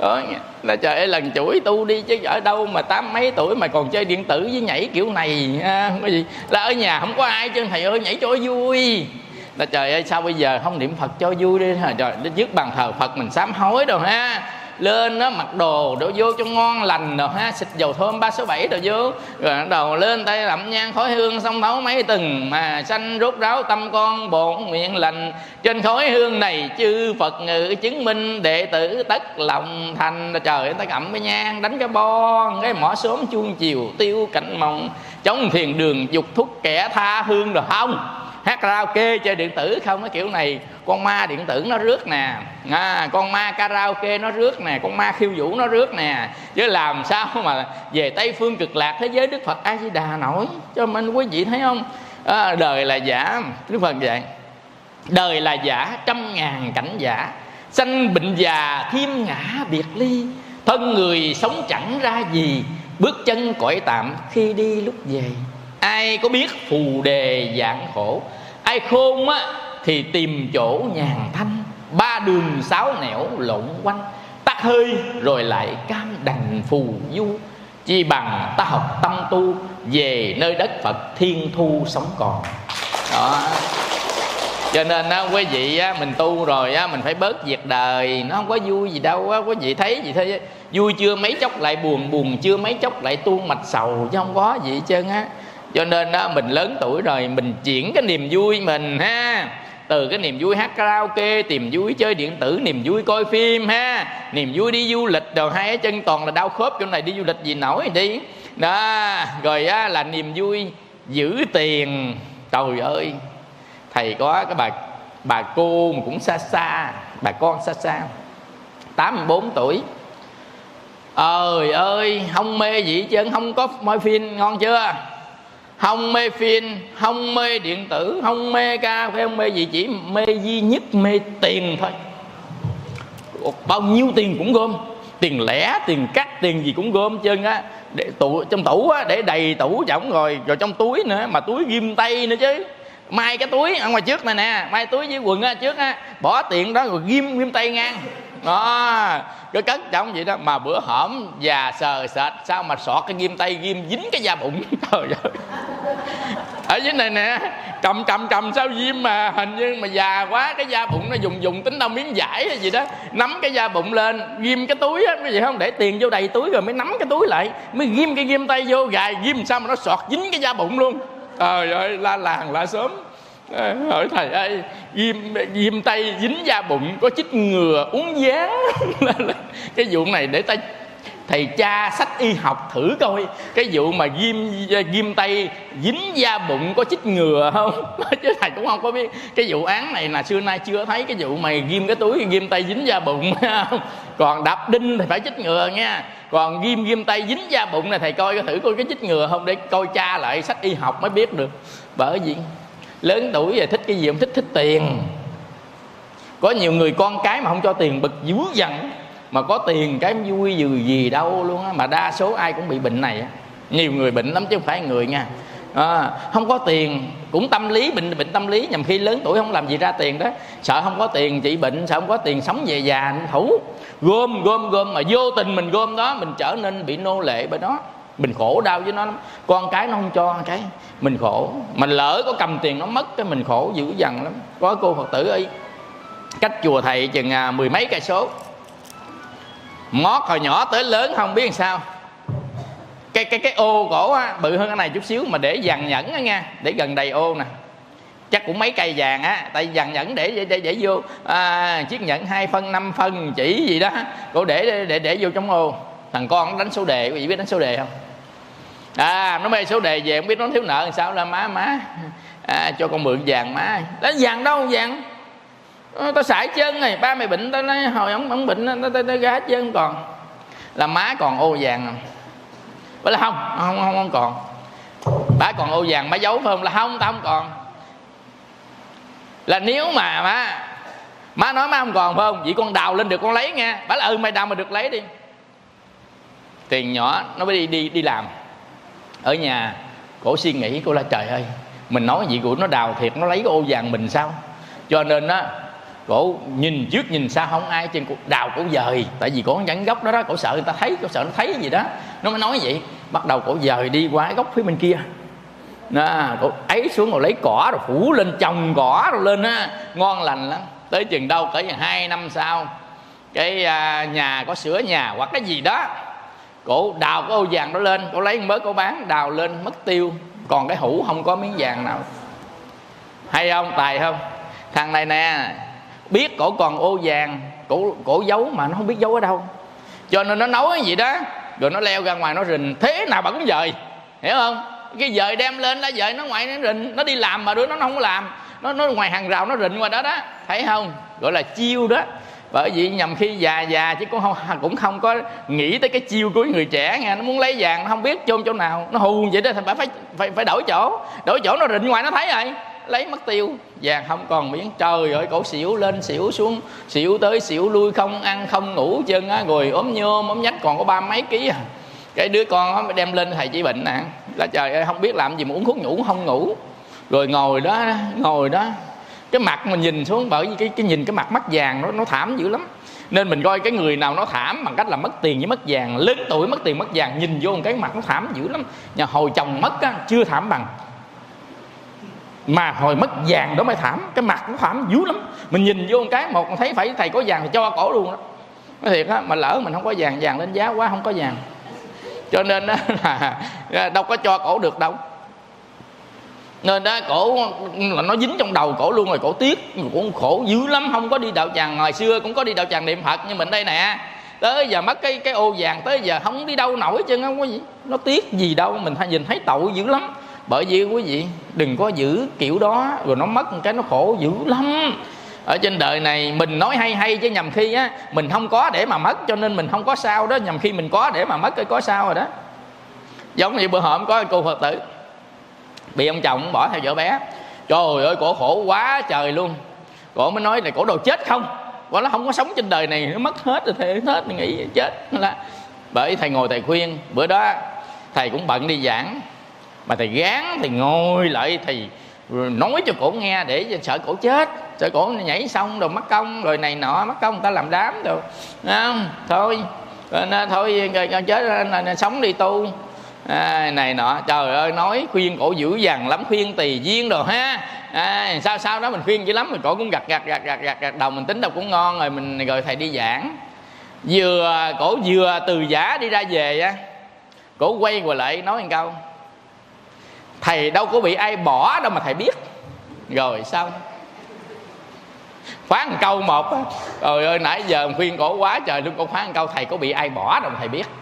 Đó, là trời ơi lần chuỗi tu đi chứ ở đâu mà 80 mấy tuổi mà còn chơi điện tử với nhảy kiểu này không có gì. Là ở nhà không có ai chứ thầy ơi nhảy cho vui. Là trời ơi sao bây giờ không niệm Phật cho vui đi hả? Trời, nó dứt bàn thờ Phật mình sám hối rồi ha, lên nó mặc đồ đổ vô cho ngon lành rồi ha, xịt dầu thơm 367 đồ vô, rồi bắt đầu lên tay lẩm nhang khói hương xong thấu mấy từng mà sanh rốt ráo tâm con bổn nguyện lành. Trên khói hương này chư Phật ngự chứng minh đệ tử tất lòng thành. Trời ơi ta cầm cái nhang đánh cái bon cái mỏ sớm chuông chiều tiêu cảnh mộng, chống thiền đường dục thúc kẻ tha hương rồi không. Hát karaoke chơi điện tử không, cái kiểu này con ma điện tử nó rước nè, con ma karaoke nó rước nè, con ma khiêu vũ nó rước nè, chứ làm sao mà về Tây phương cực lạc thế giới Đức Phật A Di Đà nổi. Cho nên quý vị thấy không, đời là giả, Đức Phật dạy đời là giả trăm ngàn cảnh giả, sanh bệnh già thêm ngã biệt ly, thân người sống chẳng ra gì, bước chân cõi tạm khi đi lúc về. Ai có biết phù đề dạng khổ, ai khôn á thì tìm chỗ nhàn thanh, ba đường sáu nẻo lộn quanh, tắt hơi rồi lại cam đành phù du, chi bằng ta học tâm tu về nơi đất Phật thiên thu sống còn. Đó. Cho nên á, quý vị á, mình tu rồi á, mình phải bớt việc đời, nó không có vui gì đâu á. Quý vị thấy gì thôi, vui chưa mấy chốc lại buồn, buồn chưa mấy chốc lại tuôn mạch sầu, chứ không có gì hết trơn á. Cho nên đó, mình lớn tuổi rồi mình chuyển cái niềm vui mình ha, từ cái niềm vui hát karaoke, niềm vui chơi điện tử, niềm vui coi phim ha, niềm vui đi du lịch rồi hai cái chân toàn là đau khớp chỗ này, đi du lịch gì nổi đi đó. Rồi á, là niềm vui giữ tiền. Trời ơi thầy có cái bà cô mà cũng xa xa, bà con xa xa 84 tuổi, ơi ơi không mê gì hết trơn, không có mê phim, ngon chưa, không mê phim, không mê điện tử, không mê ca phê, không mê gì, chỉ mê duy nhất mê tiền thôi. Bao nhiêu tiền cũng gom, tiền lẻ, tiền cắt, tiền gì cũng gom trơn á, để tủ trong tủ á, để đầy tủ chổng rồi trong túi nữa, mà túi ghim tay nữa chứ. Mai cái túi ở ngoài trước này nè, mai túi với quần á trước á, bỏ tiền đó rồi ghim tay ngang đó, cái cất trong vậy đó. Mà bữa hổm già sờ sệt sao mà sọt cái ghim tay ghim dính cái da bụng. Trời ơi, ở dưới này nè, cầm sao ghim mà hình như mà già quá, cái da bụng nó dùng tính đâu miếng vải hay gì đó, nắm cái da bụng lên ghim cái túi á, cái gì không, để tiền vô đầy túi rồi mới nắm cái túi lại, mới ghim cái ghim tay vô, gài ghim sao mà nó sọt dính cái da bụng luôn. Trời ơi, la làng la xóm hỏi thầy ơi, ghim tay dính da bụng có chích ngừa uống gián. Cái vụ này để thầy cha sách y học thử coi, cái vụ mà ghim tay dính da bụng có chích ngừa không. Chứ thầy cũng không có biết cái vụ án này, là xưa nay chưa thấy cái vụ mày ghim cái túi ghim tay dính da bụng. Còn đạp đinh thì phải chích ngừa nha, còn ghim tay dính da bụng này thầy coi thử coi cái chích ngừa không, để coi cha lại sách y học mới biết được. Bởi vì lớn tuổi rồi thích cái gì, không thích tiền. Có nhiều người con cái mà không cho tiền bực dữ dằn, mà có tiền cái vui gì đâu luôn á. Mà đa số ai cũng bị bệnh này á, nhiều người bệnh lắm chứ không phải người nha. Không có tiền cũng tâm lý, bệnh tâm lý, nhằm khi lớn tuổi không làm gì ra tiền đó, sợ không có tiền trị bệnh, sợ không có tiền sống về già thủ gom mà vô tình mình gom đó, mình trở nên bị nô lệ bởi đó, mình khổ đau với nó lắm. Con cái nó không cho cái mình khổ, mình lỡ có cầm tiền nó mất cái mình khổ dữ dằn lắm. Có cô Phật tử ấy cách chùa thầy chừng 10 mấy cây số, mót hồi nhỏ tới lớn không biết làm sao, cái ô cổ á, bự hơn cái này chút xíu mà để vàng nhẫn á nha, để gần đầy ô nè, chắc cũng mấy cây vàng á, tại vàng nhẫn để vô chiếc nhẫn 2 phân 5 phân chỉ gì đó, cô để vô trong ô. Thằng con nó đánh số đề, quý vị biết đánh số đề không? Nó mê số đề về, không biết nó thiếu nợ làm sao, là má cho con mượn vàng má. Đánh vàng đâu vàng, tao xài chân này, ba mày bệnh, tao nói hồi ông bệnh tao ra hết chân còn. Là má còn ô vàng không? Bà là không còn. Bà còn ô vàng má giấu phải không? Là không, tao không còn. Là nếu mà má nói má không còn phải không, vậy con đào lên được con lấy nha. Bà là mày đào mà được lấy đi. Tiền nhỏ nó mới đi làm. Ở nhà cổ suy nghĩ, cô là trời ơi, mình nói gì của nó đào thiệt, nó lấy cái ô vàng mình sao? Cho nên á, Cổ nhìn trước nhìn sau không ai trên, cổ đào cổ dời, tại vì cổ chẳng gốc đó đó, cổ sợ người ta thấy, cổ sợ nó thấy gì đó, nó mới nói vậy. Bắt đầu cổ dời đi qua cái gốc phía bên kia, cổ ấy xuống rồi lấy cỏ rồi phủ lên, trồng cỏ rồi lên á, ngon lành lắm. Tới chừng đâu cỡ 2 năm sau, cái nhà có sửa nhà hoặc cái gì đó, cổ đào cái ô vàng đó lên, cổ lấy mớ cổ bán, đào lên mất tiêu, còn cái hũ không có miếng vàng nào. Hay không? Tài không? Thằng này nè, biết cổ còn ô vàng, cổ giấu mà nó không biết giấu ở đâu, cho nên nó nói cái gì đó rồi nó leo ra ngoài nó rình, thế nào bằng cái dời, hiểu không? Cái dời đem lên là dời nó ngoài nó rình, nó đi làm mà đứa nó không có làm, nó ngoài hàng rào nó rình ngoài đó đó, thấy không? Gọi là chiêu đó. Bởi vì nhầm khi già chứ cũng không có nghĩ tới cái chiêu của người trẻ nha. Nó muốn lấy vàng nó không biết chôn chỗ nào, nó hù vậy đó, thì phải đổi chỗ nó rình ngoài nó thấy rồi, lấy mất tiêu, vàng không còn miếng. Trời ơi, cổ xỉu lên xỉu xuống, xỉu tới xỉu lui, không ăn không ngủ chân á, rồi ốm nhôm ốm nhách, còn có 30 mấy ký à. Cái đứa con nó đem lên thầy chỉ bệnh nè, là trời ơi không biết làm gì mà uống thuốc ngủ không ngủ, rồi ngồi đó cái mặt mình nhìn xuống, bởi vì cái nhìn cái mặt mất vàng nó thảm dữ lắm. Nên mình coi cái người nào nó thảm bằng cách là mất tiền với mất vàng, lớn tuổi mất tiền mất vàng, nhìn vô một cái mặt nó thảm dữ lắm. Nhà hồi chồng mất á, chưa thảm bằng, mà hồi mất vàng đó mới thảm, cái mặt nó thảm dữ lắm. Mình nhìn vô một cái một thấy phải thầy có vàng thì cho cổ luôn đó, nói thiệt á. Mà lỡ mình không có vàng lên giá quá, không có vàng, cho nên đó là đâu có cho cổ được đâu. Nên đó cổ là nó dính trong đầu cổ luôn rồi, cổ tiếc, cổ khổ dữ lắm. Không có đi đạo tràng, ngày xưa cũng có đi đạo tràng niệm Phật như mình đây nè, tới giờ mất cái ô vàng, tới giờ không đi đâu nổi chứ, không có gì, nó tiếc gì đâu. Mình nhìn thấy tội dữ lắm. Bởi vì quý vị đừng có giữ kiểu đó, rồi nó mất một cái nó khổ dữ lắm. Ở trên đời này mình nói hay chứ nhầm khi á mình không có để mà mất, cho nên mình không có sao đó. Nhầm khi mình có để mà mất cái có sao rồi đó. Giống như bữa hôm có cô Phật tử bị ông chồng bỏ theo vợ bé, trời ơi cổ khổ quá trời luôn. Cổ mới nói là cổ đồ chết không, cổ nó không có sống trên đời này, nó mất hết rồi, thề hết, nghĩ chết là. Bởi thầy ngồi thầy khuyên, bữa đó thầy cũng bận đi giảng, mà thầy gán thầy ngồi lại thầy nói cho cổ nghe, để sợ cổ chết, sợ cổ nhảy xong rồi mất công rồi này nọ, mất công người ta làm đám rồi, không thôi chết sống đi tu này nọ. Trời ơi, nói khuyên cổ dữ dằn lắm, khuyên tỳ duyên rồi ha. Sau đó mình khuyên dữ lắm, mình cổ cũng gật đầu, mình tính đâu cũng ngon rồi. Rồi thầy đi giảng, cổ vừa từ giả đi ra về á, cổ quay qua lại nói một câu: thầy đâu có bị ai bỏ đâu mà thầy biết. Rồi xong phán một câu một á, trời ơi nãy giờ mình khuyên cổ quá trời luôn, cổ phán một câu: thầy có bị ai bỏ đâu mà thầy biết.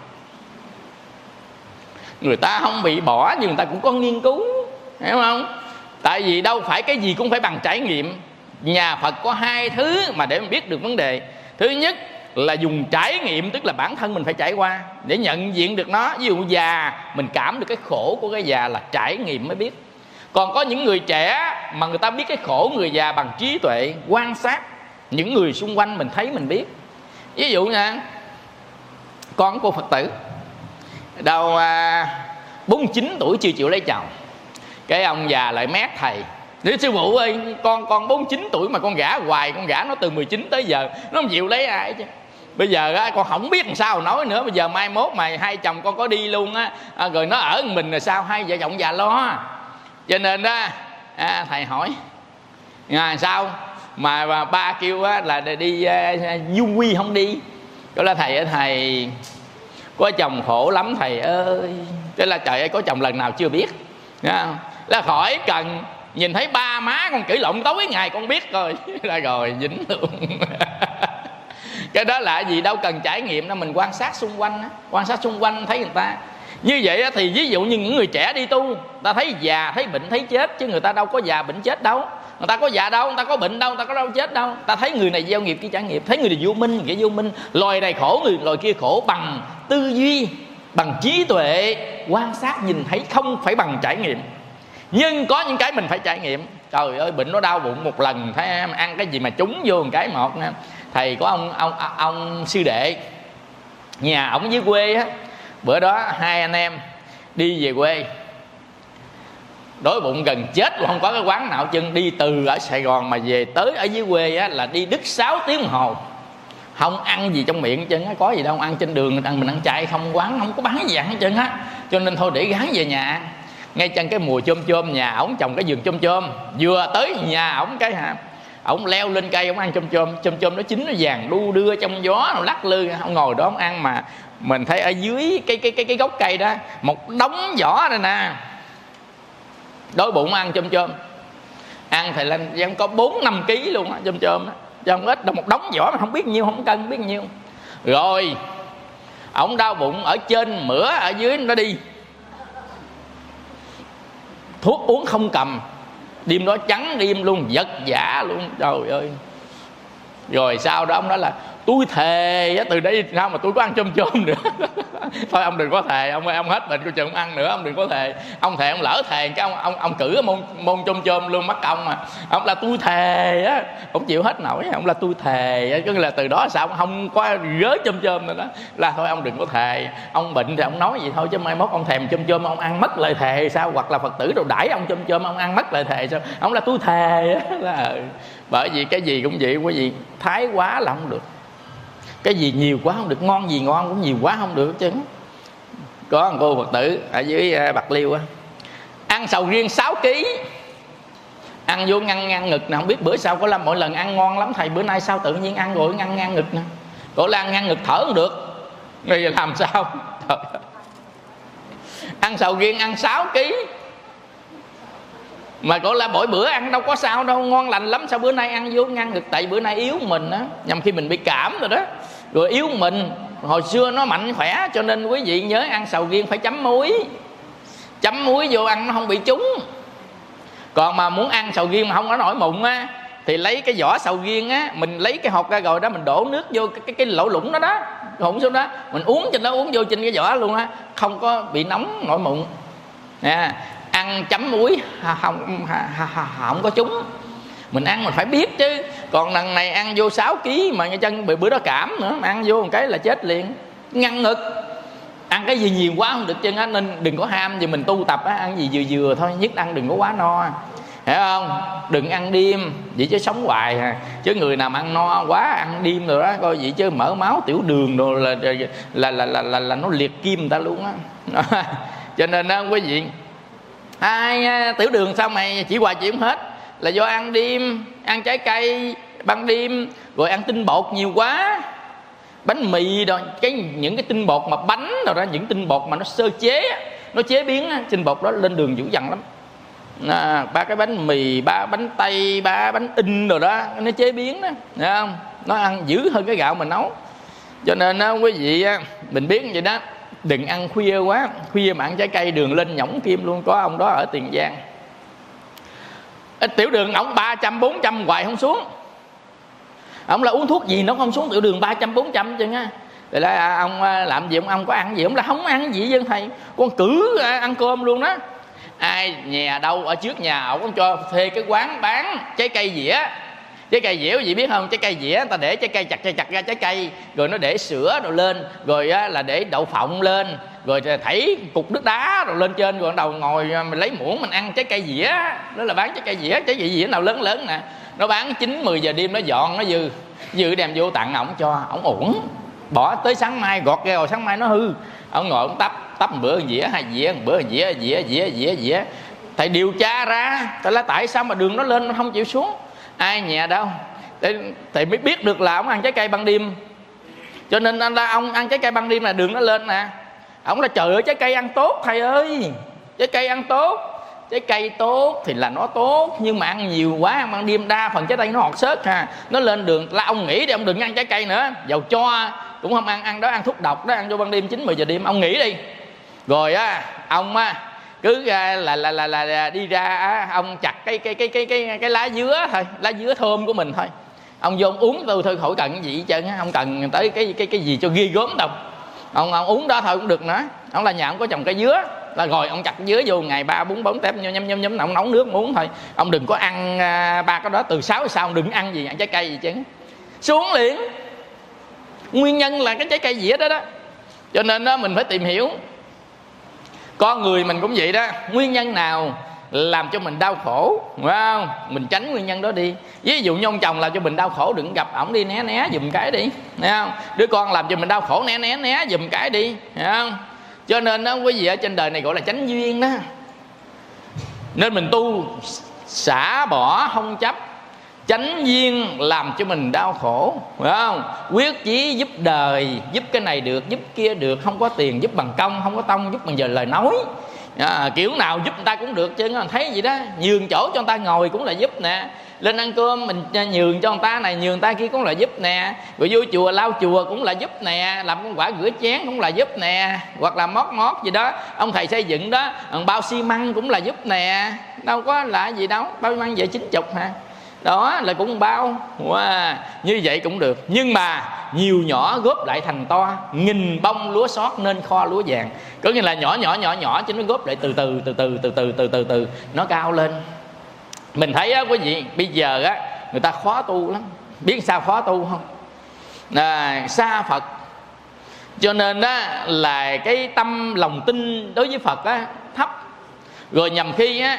Người ta không bị bỏ nhưng người ta cũng có nghiên cứu, hiểu không? Tại vì đâu phải cái gì cũng phải bằng trải nghiệm. Nhà Phật có 2 thứ mà để mình biết được vấn đề. Thứ nhất là dùng trải nghiệm, tức là bản thân mình phải trải qua để nhận diện được nó. Ví dụ già, mình cảm được cái khổ của cái già là trải nghiệm mới biết. Còn có những người trẻ mà người ta biết cái khổ người già bằng trí tuệ, quan sát những người xung quanh mình thấy mình biết. Ví dụ nha, con cô Phật tử đâu 49 tuổi chưa chịu lấy chồng, cái ông già lại mét thầy: nếu sư phụ ơi, con 49 tuổi mà con gả hoài, con gả nó từ 19 tới giờ, nó không chịu lấy ai chứ. Bây giờ á, con không biết làm sao nói nữa. Bây giờ mai mốt mà hai chồng con có đi luôn á, rồi nó ở mình rồi sao, hai vợ chồng già lo. Cho nên đó thầy hỏi sao mà ba kêu á, là đi du quy không đi. Đó là thầy có chồng khổ lắm thầy ơi. Thế là trời ơi, có chồng lần nào chưa biết, là khỏi cần nhìn thấy ba má con chửi lộn tối ngày con biết rồi là rồi dính luôn. Cái đó là gì, đâu cần trải nghiệm đâu, mình quan sát xung quanh á, quan sát xung quanh thấy người ta như vậy á. Thì ví dụ như những người trẻ đi tu, ta thấy già thấy bệnh thấy chết, chứ người ta đâu có già bệnh chết đâu, người ta có già đâu, người ta có bệnh đâu, người ta có đâu chết đâu. Ta thấy người này gieo nghiệp kia trả nghiệp, thấy người này vô minh kia vô minh. Loài này khổ, người loài kia khổ bằng tư duy, bằng trí tuệ, quan sát nhìn thấy, không phải bằng trải nghiệm. Nhưng có những cái mình phải trải nghiệm. Trời ơi, bệnh nó đau bụng một lần, thấy em ăn cái gì mà trúng vô một cái một nè. Thầy có ông sư đệ, nhà ổng dưới quê á. Bữa đó 2 anh em đi về quê, đói bụng gần chết cũng không có cái quán nào chân. Đi từ ở Sài Gòn mà về tới ở dưới quê á, là đi đứt 6 tiếng đồng hồ, không ăn gì trong miệng chân á, có gì đâu ăn trên đường mình ăn chay không, quán không có bán gì ăn hết trơn á. Cho nên thôi để gán về nhà ăn. Ngay chân cái mùa chôm chôm, nhà ổng trồng cái vườn chôm chôm, vừa tới nhà ổng cái hả, ổng leo lên cây ổng ăn chôm chôm nó chín nó vàng đu đưa trong gió, nó lắc lư, ông ngồi đó ông ăn. Mà mình thấy ở dưới cái gốc cây đó một đống vỏ đây nè, đói bụng ăn chôm chôm, ăn thầy lên em có 4-5 kg luôn á, chôm chôm á, chứ không ít đâu, một đống vỏ mà không biết nhiêu, không cân biết nhiêu. Rồi ổng đau bụng ở trên mửa, ở dưới nó đi, thuốc uống không cầm, đêm đó trắng đêm luôn, vật vã luôn, trời ơi. Rồi sau đó ông nói là tôi thề từ đây sao mà tôi có ăn chôm chôm nữa. Thôi ông đừng có thề ông ơi, ông hết bệnh coi chừng ông ăn nữa, ông đừng có thề. Ông thề ông lỡ thề cái ông cử môn chôm chôm luôn mất công mà. Ông là tôi thề á, ông chịu hết nổi, ông là tôi thề á, cứ là từ đó sao ông không có gớ chôm chôm nữa đó. Là thôi ông đừng có thề, ông bệnh thì ông nói vậy thôi, chứ mai mốt ông thèm chôm chôm ông ăn mất lời thề sao, hoặc là Phật tử đồ đãi ông chôm chôm ông ăn mất lời thề sao. Ông là tôi thề á. Là bởi vì cái gì cũng vậy quý vị, thái quá là không được, cái gì nhiều quá không được, ngon gì ngon cũng nhiều quá không được chứ. Có một cô Phật tử ở dưới Bạc Liêu á, ăn sầu riêng 6 kg, ăn vô ngăn ngực nè, không biết bữa sau có Lâm mỗi lần ăn ngon lắm thầy, bữa nay sao tự nhiên ăn rồi ngăn ngực nè. Cổ là ăn ngăn ngực thở không được, rồi làm sao? Ăn sầu riêng ăn 6 kg mà cổ là mỗi bữa ăn đâu có sao đâu, ngon lành lắm, sao bữa nay ăn vô ngăn ngực? Tại bữa nay yếu mình á, nhằm khi mình bị cảm rồi đó, rồi yếu mình, hồi xưa nó mạnh khỏe, cho nên quý vị nhớ ăn sầu riêng phải chấm muối vô ăn nó không bị trúng. Còn mà muốn ăn sầu riêng mà không có nổi mụn á, thì lấy cái vỏ sầu riêng á, mình lấy cái hột ra rồi đó, mình đổ nước vô cái lỗ lũng đó đó, hỗn xuống đó, mình uống trên đó, uống vô trên cái vỏ luôn á, không có bị nóng nổi mụn nè. Ăn chấm muối không có trúng. Mình ăn mình phải biết chứ. Còn lần này ăn vô 6 kg mà chân bị bữa đó cảm nữa, mà ăn vô một cái là chết liền. Ngăn ngực. Ăn cái gì nhiều quá không được chân á, nên đừng có ham gì mình tu tập á, ăn gì vừa vừa thôi, nhất ăn đừng có quá no, hiểu không? Đừng ăn đêm vậy chứ sống hoài à. Chứ người nào mà ăn no quá ăn đêm rồi đó coi vậy chứ mỡ máu tiểu đường rồi là nó liệt kim người ta luôn á. Cho nên đó quý vị, tiểu đường sao mày chỉ hoài chỉ không hết, là do ăn đêm, ăn trái cây ban đêm, rồi ăn tinh bột nhiều quá, bánh mì rồi những cái tinh bột mà bánh rồi đó, những tinh bột mà nó sơ chế, nó chế biến tinh bột đó lên đường dữ dằn lắm. 3 cái bánh mì, 3 bánh tây, 3 bánh in rồi đó, nó chế biến đó, thấy không? Nó ăn dữ hơn cái gạo mình nấu. Cho nên đó, quý vị mình biết vậy đó, đừng ăn khuya quá, khuya mà ăn trái cây đường lên nhõng kim luôn. Có ông đó ở Tiền Giang, tiểu đường ổng 300-400 hoài không xuống. Ông là uống thuốc gì nó không xuống tiểu đường 300-400 chứ á. Rồi là ông làm gì ông có ăn gì? Ông là không ăn gì với thầy, con cử ăn cơm luôn đó. Ai nhà đâu ở trước nhà ổng cho thuê cái quán bán trái cây dĩa. Trái cây dĩa quý vị biết không? Trái cây dĩa người ta để trái cây chặt ra trái cây, rồi nó để sữa rồi lên, rồi là để đậu phộng lên, rồi thảy cục nước đá rồi lên trên, rồi bắt đầu ngồi mình lấy muỗng mình ăn trái cây dĩa. Đó là bán trái cây dĩa. Trái cây dĩa nào lớn lớn nè, nó bán 9-10 giờ đêm nó dọn, nó dư đem vô tặng ổng cho ổng uổng, bỏ tới sáng mai gọt ra rồi sáng mai nó hư. Ông ngồi ông tấp một bữa dĩa, 2 dĩa, một bữa dĩa. Thầy điều tra ra tại sao mà đường nó lên nó không chịu xuống. Ai nhà đâu thầy mới biết được là ông ăn trái cây ban đêm, cho nên ông ăn trái cây ban đêm là đường nó lên nè. Ông là trời ơi trái cây ăn tốt thầy ơi, trái cây ăn tốt. Trái cây tốt thì là nó tốt, nhưng mà ăn nhiều quá, ăn ban đêm đa phần trái cây nó ngọt xớt ha, nó lên đường. Là ông nghĩ đi, ông đừng ăn trái cây nữa, dầu cho cũng không ăn, ăn đó ăn thuốc độc đó, ăn vô ban đêm 9-10 giờ đêm, ông nghĩ đi. Rồi ông cứ là đi ra, ông chặt cái lá dứa thôi, lá dứa thơm của mình thôi, ông vô ông uống thôi, khỏi cần cái gì hết trơn, không cần tới cái gì cho ghê gớm đâu. Ông uống đó thôi cũng được nữa. Ông là nhà ông có trồng cây dứa, là rồi ông chặt dứa vô ngày 3-4 tép nhấm ông nấu nước uống thôi. Ông đừng có ăn 3 cái đó, từ 6 giờ sau ông đừng ăn gì, ăn trái cây gì chứ, xuống liền. Nguyên nhân là cái trái cây dĩa đó đó. Cho nên đó mình phải tìm hiểu. Con người mình cũng vậy đó, nguyên nhân nào làm cho mình đau khổ, phải không? Mình tránh nguyên nhân đó đi. Ví dụ như ông chồng làm cho mình đau khổ, đừng gặp ổng đi, né giùm cái đi, thấy không? Đứa con làm cho mình đau khổ, né giùm cái đi, thấy không? Cho nên đó quý vị, ở trên đời này gọi là chánh duyên đó. Nên mình tu xả bỏ không chấp, chánh duyên làm cho mình đau khổ, phải không? Quyết chí giúp đời, giúp cái này được, giúp kia được. Không có tiền giúp bằng công, không có tông giúp bằng giờ lời nói. Kiểu nào giúp người ta cũng được chứ, mình thấy gì đó. Nhường chỗ cho người ta ngồi cũng là giúp nè. Lên ăn cơm mình nhường cho người ta này, nhường người ta kia cũng là giúp nè. Rồi vô chùa lau chùa cũng là giúp nè. Làm con quả rửa chén cũng là giúp nè. Hoặc là mót gì đó, ông thầy xây dựng đó, bao xi măng cũng là giúp nè. Đâu có là gì đâu, bao xi măng về 90 hả? Đó là cũng bao. Như vậy cũng được. Nhưng mà nhiều nhỏ góp lại thành to. Nghìn bông lúa xót nên kho lúa vàng. Có nghĩa là nhỏ chứ nó góp lại từ từ nó cao lên. Mình thấy á quý vị, bây giờ á người ta khó tu lắm. Biết sao khó tu không? Xa Phật. Cho nên á là cái tâm lòng tin đối với Phật á thấp. Rồi nhằm khi á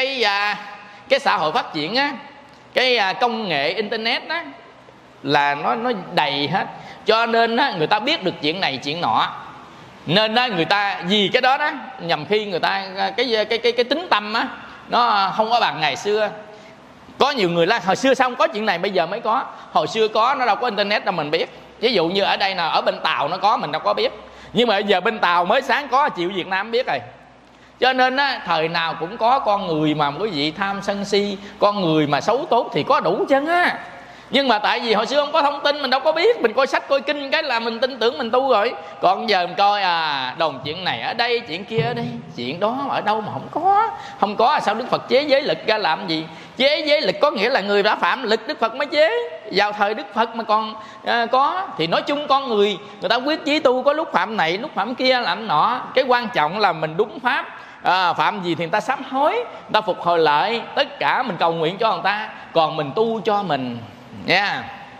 cái xã hội phát triển á, cái công nghệ internet đó là nó đầy hết. Cho nên á, người ta biết được chuyện này chuyện nọ. Nên á, người ta vì cái đó đó, nhằm khi người ta cái tính tâm á nó không có bằng ngày xưa. Có nhiều người là hồi xưa sao không có chuyện này bây giờ mới có. Hồi xưa có, nó đâu có internet đâu mình biết. Ví dụ như ở đây nào, ở bên Tàu nó có, mình đâu có biết. Nhưng mà bây giờ bên Tàu mới sáng có, chịu Việt Nam biết rồi. Cho nên á, thời nào cũng có con người mà quý vị tham sân si, con người mà xấu tốt thì có đủ chân á. Nhưng mà tại vì hồi xưa không có thông tin, mình đâu có biết. Mình coi sách coi kinh cái là mình tin tưởng mình tu rồi. Còn giờ mình coi đồn chuyện này ở đây, chuyện kia ở đây, chuyện đó ở đâu mà không có. Không có sao Đức Phật chế giới lực ra làm gì? Chế giới lực có nghĩa là người đã phạm lực Đức Phật mới chế. Vào thời Đức Phật mà còn có thì nói chung con người ta quyết chí tu, có lúc phạm này lúc phạm kia làm nọ. Cái quan trọng là mình đúng pháp. Phạm gì thì người ta sám hối, người ta phục hồi lại. Tất cả mình cầu nguyện cho người ta, còn mình tu cho mình nha.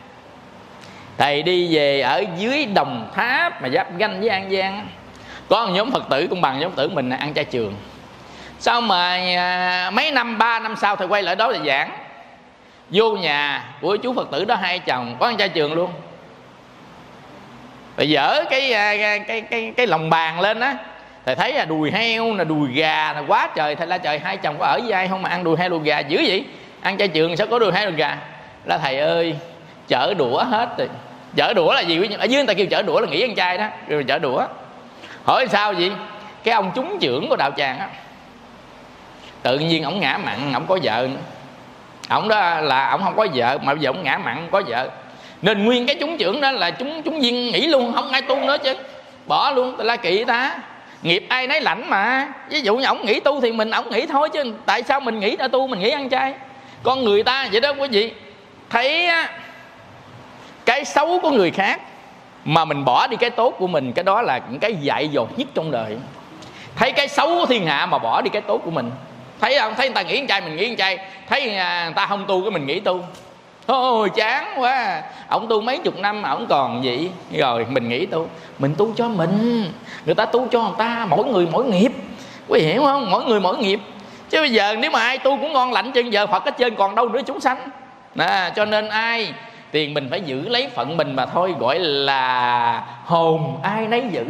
Thầy đi về ở dưới Đồng Tháp mà giáp ranh với An Giang, có một nhóm Phật tử cũng bằng nhóm Phật tử mình ăn chay trường. Sau mà mấy năm, 3 năm sau thầy quay lại đó là giảng. Vô nhà của chú Phật tử đó, hai chồng có ăn chay trường luôn. Thầy dở cái lòng bàn lên á, thầy thấy là đùi heo nè, đùi gà nè, quá trời. Thầy la trời, hai chồng có ở với ai không mà ăn đùi heo đùi gà dữ vậy? Ăn chay trường sao có đùi heo đùi gà? Là thầy ơi, chở đũa hết rồi. Chở đũa là gì? Ở dưới người ta kêu chở đũa là nghỉ ăn chay đó, rồi chở đũa. Hỏi sao vậy? Cái ông trúng trưởng của đạo tràng á, tự nhiên ổng ngã mặn, ổng có vợ nữa. Ổng đó là ổng không có vợ, mà bây giờ ổng ngã mặn không có vợ, nên nguyên cái trúng trưởng đó là chúng viên nghỉ luôn, không ai tu nữa chứ, bỏ luôn. La kỵ ta, nghiệp ai nấy lãnh mà. Ví dụ như ổng nghỉ tu thì ổng nghỉ thôi, chứ tại sao mình nghỉ đã tu, mình nghỉ ăn chay? Con người ta vậy đó quý vị. Thấy cái xấu của người khác mà mình bỏ đi cái tốt của mình, cái đó là những cái dại dột nhất trong đời. Thấy cái xấu của thiên hạ mà bỏ đi cái tốt của mình. Thấy không? Thấy người ta nghỉ ăn chay mình nghỉ ăn chay, thấy người ta không tu cái mình nghỉ tu. Thôi chán quá, ổng tu mấy chục năm mà ổng còn vậy. Rồi mình nghỉ tu. Mình tu cho mình, người ta tu cho người ta. Mỗi người mỗi nghiệp, quý vị hiểu không? Mỗi người mỗi nghiệp. Chứ bây giờ nếu mà ai tu cũng ngon lành chân, giờ Phật ở trên còn đâu nữa chúng sanh. Cho nên ai tiền mình phải giữ lấy phận mình mà thôi, gọi là hồn ai nấy giữ.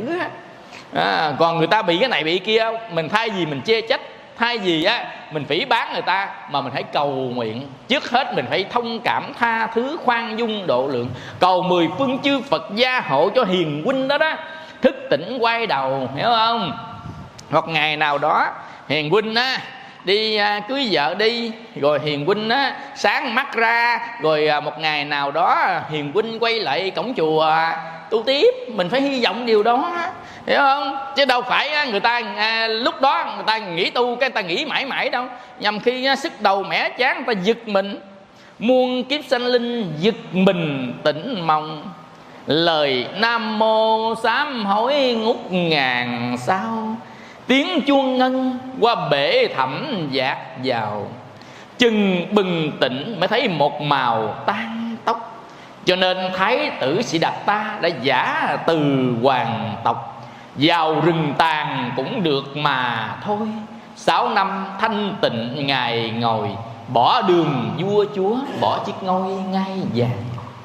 Còn người ta bị cái này bị kia, mình thay vì mình chê trách, thay vì á mình phỉ báng người ta, mà mình hãy cầu nguyện. Trước hết mình phải thông cảm, tha thứ, khoan dung, độ lượng. Cầu 10 phương chư Phật gia hộ cho hiền huynh đó đó thức tỉnh quay đầu, hiểu không? Một ngày nào đó hiền huynh á đi cưới vợ đi, rồi hiền huynh á sáng mắt ra, rồi một ngày nào đó hiền huynh quay lại cổng chùa tu tiếp. Mình phải hy vọng điều đó, hiểu không? Chứ đâu phải người ta lúc đó người ta nghỉ tu cái người ta nghỉ mãi mãi đâu. Nhằm khi sức đầu mẻ chán người ta giật mình. Muôn kiếp sanh linh giật mình tỉnh mong, lời Nam Mô sám hối ngút ngàn sao. Tiếng chuông ngân qua bể thẳm dạt vào, chừng bừng tỉnh mới thấy một màu tan tóc. Cho nên Thái tử Sĩ Đạt Ta đã giả từ hoàng tộc, vào rừng tàn cũng được mà thôi. 6 năm thanh tịnh Ngài ngồi, bỏ đường vua chúa, bỏ chiếc ngôi ngai vàng.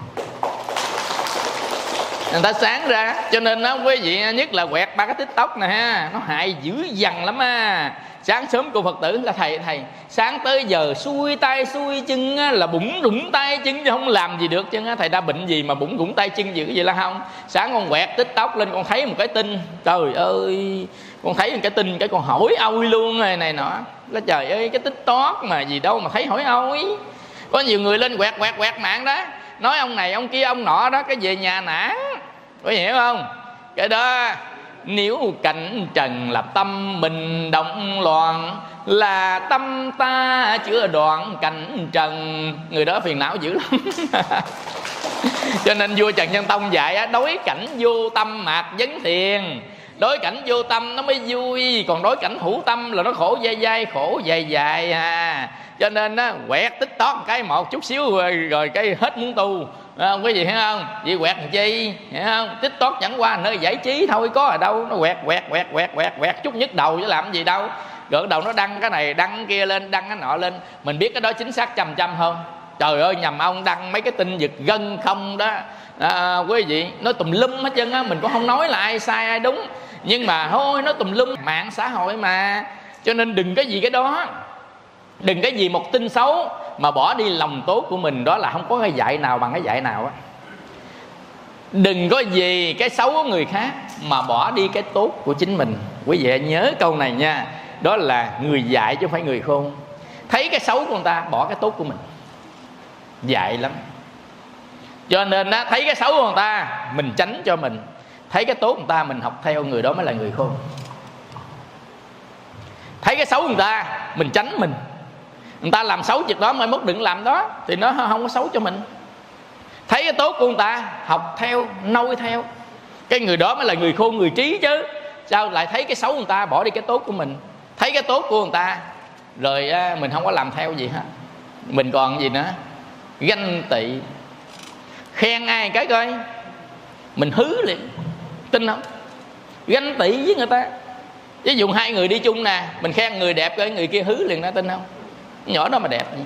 Người ta sáng ra. Cho nên đó quý vị, nhất là quẹt 3 cái TikTok này ha, nó hại dữ dằn lắm á. Sáng sớm cô Phật tử là thầy sáng tới giờ xuôi tay xuôi chân á, là bủng rủng tay chân chứ không làm gì được chứ á. Thầy đã bệnh gì mà bủng rủng tay chân dữ vậy là không? Sáng con quẹt TikTok lên, con thấy một cái tin, trời ơi, con thấy một cái tin cái con hỏi ôi luôn rồi này nọ. Là trời ơi, cái TikTok mà gì đâu mà thấy hỏi ôi. Có nhiều người lên quẹt mạng đó, nói ông này ông kia ông nọ đó, cái về nhà nản, có hiểu không? Cái đó nếu cảnh trần là tâm mình động loạn, là tâm ta chưa đoạn cảnh trần. Người đó phiền não dữ lắm. Cho nên vua Trần Nhân Tông dạy đối cảnh vô tâm mạc vấn thiền. Đối cảnh vô tâm nó mới vui, còn đối cảnh hữu tâm là nó khổ dai dai, khổ dài dài à. Cho nên á, quẹt TikTok cái một chút xíu rồi cái hết muốn tu. Quý vị hiểu không? Vì quẹt làm chi, hiểu không? TikTok chẳng qua nơi giải trí thôi, có ở đâu. Nó quẹt chút nhức đầu chứ làm gì đâu. Rồi đầu nó đăng cái này, đăng cái kia lên, đăng cái nọ lên. Mình biết cái đó chính xác 100% không? Trời ơi, nhầm ông đăng mấy cái tin giật gân không đó. Quý vị, nó tùm lum hết trơn á. Mình cũng không nói là ai sai ai đúng, nhưng mà thôi, nó tùm lum, mạng xã hội mà. Cho nên đừng cái gì cái đó, đừng cái gì một tin xấu mà bỏ đi lòng tốt của mình. Đó là không có cái dạy nào bằng cái dạy nào á. Đừng có gì cái xấu của người khác mà bỏ đi cái tốt của chính mình. Quý vị nhớ câu này nha. Đó là người dạy chứ không phải người khôn. Thấy cái xấu của người ta bỏ cái tốt của mình, dạy lắm. Cho nên á, thấy cái xấu của người ta mình tránh cho mình, thấy cái tốt của người ta mình học theo, người đó mới là người khôn. Thấy cái xấu của người ta mình tránh mình, người ta làm xấu việc đó mai mốt đừng làm đó, thì nó không có xấu cho mình. Thấy cái tốt của người ta học theo, noi theo, cái người đó mới là người khôn, người trí chứ. Sao lại thấy cái xấu của người ta bỏ đi cái tốt của mình? Thấy cái tốt của người ta rồi mình không có làm theo gì hết. Mình còn gì nữa? Ganh tị. Khen ai cái coi mình hứ liền, tin không? Ganh tị với người ta. Ví dụ hai người đi chung nè, mình khen người đẹp coi, người kia hứ liền, nó tin không? Nhỏ đó mà đẹp gì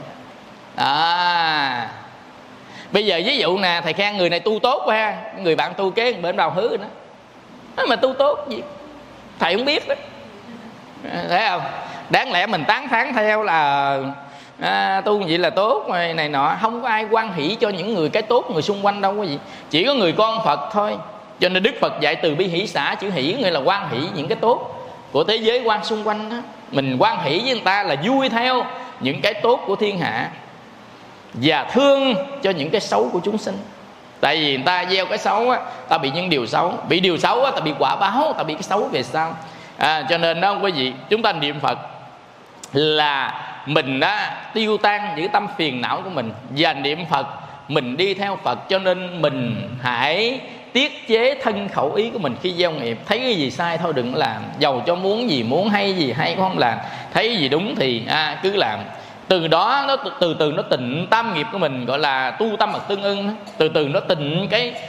à. Bây giờ ví dụ nè, thầy khen người này tu tốt quá ha, người bạn tu kế bên đầu hứ nữa, nói mà tu tốt gì thầy không biết đó, thấy không? Đáng lẽ mình tán thán theo là tu vậy là tốt này nọ. Không có ai hoan hỷ cho những người cái tốt người xung quanh đâu quý vị, chỉ có người con Phật thôi. Cho nên Đức Phật dạy từ bi hỷ xả, chữ hỷ nghĩa là hoan hỷ những cái tốt của thế giới quan xung quanh đó. Mình hoan hỷ với người ta là vui theo những cái tốt của thiên hạ, và thương cho những cái xấu của chúng sinh. Tại vì người ta gieo cái xấu á, ta bị những điều xấu, bị điều xấu á, ta bị quả báo, ta bị cái xấu về sau. Cho nên đó quý vị, chúng ta niệm Phật là mình đã tiêu tan những tâm phiền não của mình, và niệm Phật mình đi theo Phật. Cho nên mình hãy tiết chế thân khẩu ý của mình khi gieo nghiệp. Thấy cái gì sai thôi đừng làm, dầu cho muốn gì, muốn hay gì hay cũng không làm. Thấy gì đúng thì cứ làm. Từ đó nó từ từ nó tịnh tam nghiệp của mình, gọi là tu tâm mật tương ưng. Từ từ nó tịnh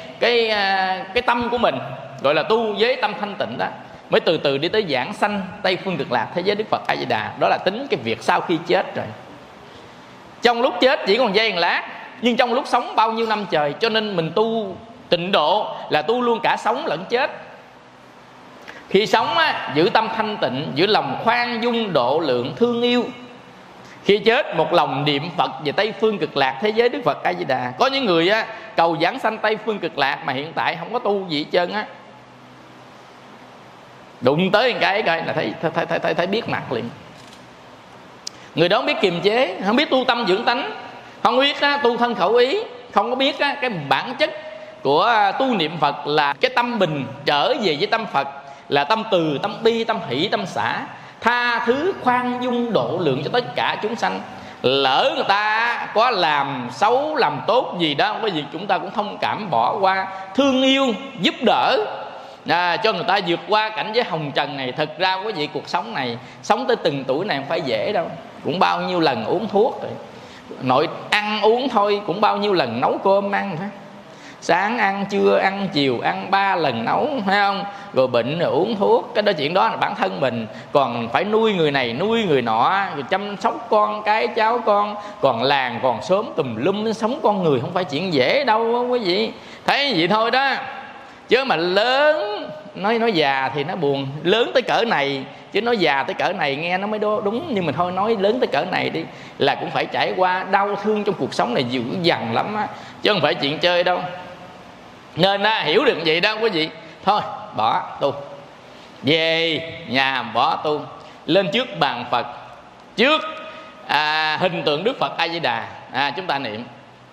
cái tâm của mình, gọi là tu với tâm thanh tịnh đó, mới từ từ đi tới giảng sanh Tây Phương Cực Lạc, thế giới Đức Phật A Di Đà. Đó là tính cái việc sau khi chết rồi. Trong lúc chết chỉ còn giây một lát, nhưng trong lúc sống bao nhiêu năm trời. Cho nên mình tu tịnh độ là tu luôn cả sống lẫn chết. Khi sống á, giữ tâm thanh tịnh, giữ lòng khoan dung độ lượng thương yêu. Khi chết một lòng niệm Phật về Tây Phương Cực Lạc, thế giới Đức Phật A Di Đà. Có những người á, cầu giảng sanh Tây Phương Cực Lạc mà hiện tại không có tu gì hết trơn á. Đụng tới một cái coi là thấy biết mặt liền. Người đó không biết kiềm chế, không biết tu tâm dưỡng tánh, không biết tu thân khẩu ý, không có biết cái bản chất của tu niệm Phật là cái tâm bình trở về với tâm Phật, là tâm từ, tâm bi, tâm hỷ, tâm xả, tha thứ, khoan dung, độ lượng cho tất cả chúng sanh. Lỡ người ta có làm xấu, làm tốt gì đó, không có gì, chúng ta cũng thông cảm, bỏ qua, thương yêu, giúp đỡ cho người ta vượt qua cảnh giới hồng trần này. Thực ra quý vị, cuộc sống này, sống tới từng tuổi này không phải dễ đâu. Cũng bao nhiêu lần uống thuốc rồi, nội ăn uống thôi cũng bao nhiêu lần nấu cơm ăn thôi. sáng ăn, trưa ăn, chiều ăn, 3 lần nấu, thấy không? Rồi bệnh rồi uống thuốc, cái đó chuyện đó là bản thân mình. Còn phải nuôi người này nuôi người nọ, rồi chăm sóc con cái cháu con, còn làng còn xóm tùm lum, sống con người không phải chuyện dễ đâu quý vị. Thấy vậy thôi đó, chứ mà lớn nói già thì nó buồn. Lớn tới cỡ này, chứ nói già tới cỡ này nghe nó mới đúng. Nhưng mà thôi, nói lớn tới cỡ này đi, là cũng phải trải qua đau thương trong cuộc sống này dữ dằn lắm á, chứ không phải chuyện chơi đâu. Nên hiểu được vậy đó quý vị. Thôi bỏ tu, về nhà bỏ tu, lên trước bàn Phật, trước hình tượng Đức Phật A Di Đà, chúng ta niệm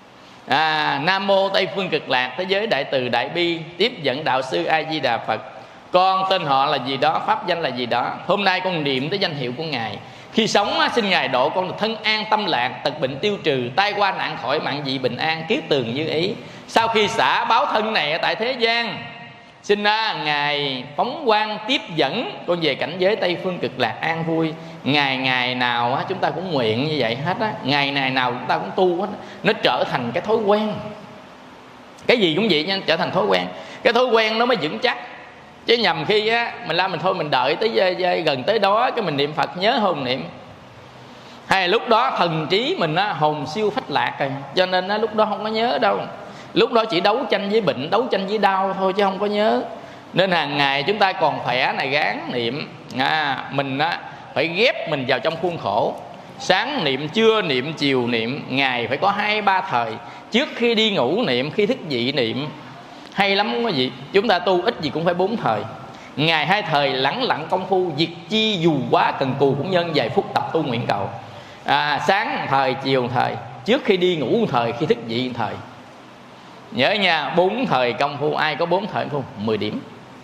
Nam mô Tây Phương Cực Lạc Thế Giới Đại Từ Đại Bi Tiếp Dẫn Đạo Sư A Di Đà Phật. Con tên họ là gì đó, pháp danh là gì đó. Hôm nay con niệm tới danh hiệu của Ngài. Khi sống xin Ngài độ con được thân an tâm lạc, tật bệnh tiêu trừ, tai qua nạn khỏi, mạng dị bình an, kiết tường như ý. Sau khi xả báo thân này ở tại thế gian, xin Ngài phóng quang tiếp dẫn con về cảnh giới Tây Phương Cực Lạc an vui. Ngày nào chúng ta cũng nguyện như vậy hết á, ngày nào chúng ta cũng tu hết. Nó trở thành cái thói quen. Cái gì cũng vậy nha, trở thành thói quen. Cái thói quen nó mới vững chắc. Chứ nhầm khi mình làm mình thôi, mình đợi tới gần tới đó cái mình niệm Phật nhớ hồn niệm, hay lúc đó thần trí mình hồn siêu phách lạc rồi, cho nên lúc đó không có nhớ đâu. Lúc đó chỉ đấu tranh với bệnh, đấu tranh với đau thôi chứ không có nhớ. Nên hàng ngày chúng ta còn khỏe này gắng niệm. Mình phải ghép mình vào trong khuôn khổ. Sáng niệm, trưa niệm, chiều niệm. Ngày phải có 2-3 thời. Trước khi đi ngủ niệm, khi thức dậy niệm. Hay lắm quý vị. Chúng ta tu ít gì cũng phải 4 thời. Ngày 2 thời lẳng lặng công phu, việc chi dù quá cần cù cũng nhân vài phút tập tu nguyện cầu. Sáng một thời, chiều một thời, trước khi đi ngủ một thời, khi thức dậy một thời. Nhớ nha, 4 thời công phu. Ai có 4 thời công phu 10 điểm.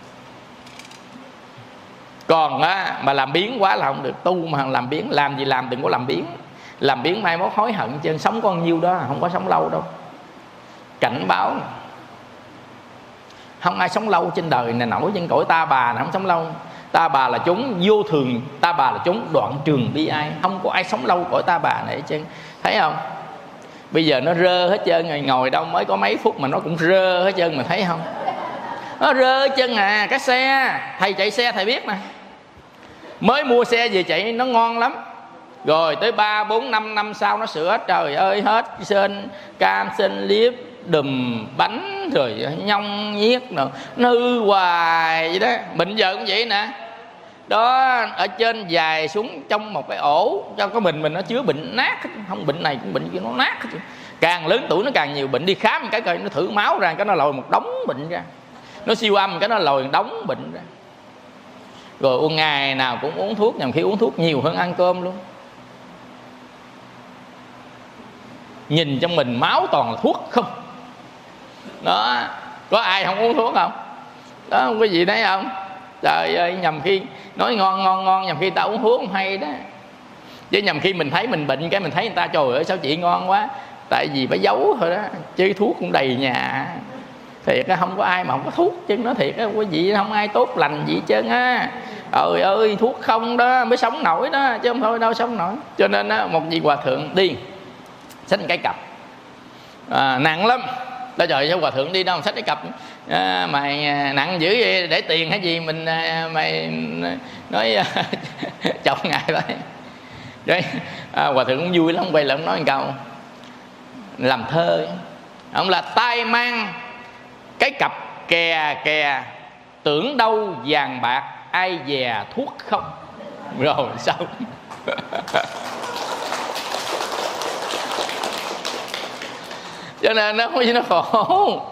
Còn mà làm biến quá là không được. Tu mà làm biến, làm gì làm đừng có làm biến. Làm biến mai mốt hối hận, chứ sống có nhiêu đó, không có sống lâu đâu. Cảnh báo, không ai sống lâu trên đời này nổi, trên cõi ta bà này không sống lâu. Ta bà là chúng vô thường, ta bà là chúng đoạn trường bi ai. Không có ai sống lâu cõi ta bà này hết trơn. Thấy không? Bây giờ nó rơ hết trơn rồi, ngồi đâu mới có mấy phút mà nó cũng rơ hết trơn, mà thấy không? Nó rơ hết trơn cái xe, thầy chạy xe thầy biết nè. Mới mua xe về chạy nó ngon lắm. Rồi tới 3, 4, 5 năm sau nó sửa, trời ơi hết sên cam, sên liếp, đùm bánh rồi nhông nhiếc rồi, nó hư hoài vậy đó. Bệnh giờ cũng vậy nè. Đó, ở trên dài xuống trong một cái ổ cho cái mình nó chứa bệnh nát. Không, bệnh này cũng bệnh kia nó nát. Càng lớn tuổi nó càng nhiều bệnh. Đi khám cái coi nó thử máu ra, cái nó lòi một đống bệnh ra. Nó siêu âm cái nó lòi một đống bệnh ra. Rồi ngày nào cũng uống thuốc, nhằm khi uống thuốc nhiều hơn ăn cơm luôn. Nhìn trong mình máu toàn là thuốc không. Đó, có ai không uống thuốc không? Đó, quý vị thấy không? Trời ơi, nhầm khi nói ngon, nhầm khi ta uống thuốc không hay đó. Chứ nhầm khi mình thấy mình bệnh, cái mình thấy người ta trời ơi sao chị ngon quá. Tại vì phải giấu thôi đó, chứ thuốc cũng đầy nhà. Thiệt không có ai mà không có thuốc chứ, nói thiệt quý vị, không ai tốt lành gì hết trơn á. Trời ơi, thuốc không đó mới sống nổi đó, chứ không thôi đâu sống nổi. Cho nên một vị hòa thượng đi xách cái cặp nặng lắm. Trời ơi, sao hòa thượng đi đâu xách cái cặp mày nặng dữ vậy, để tiền hay gì mình mày nói chồng ngài vậy. Rồi hòa thượng cũng vui lắm, quay lại ông nói một câu làm thơ. Ông là tay mang cái cặp kè tưởng đâu vàng bạc, ai dè thuốc không. Rồi sao? Cho nên nó khổ.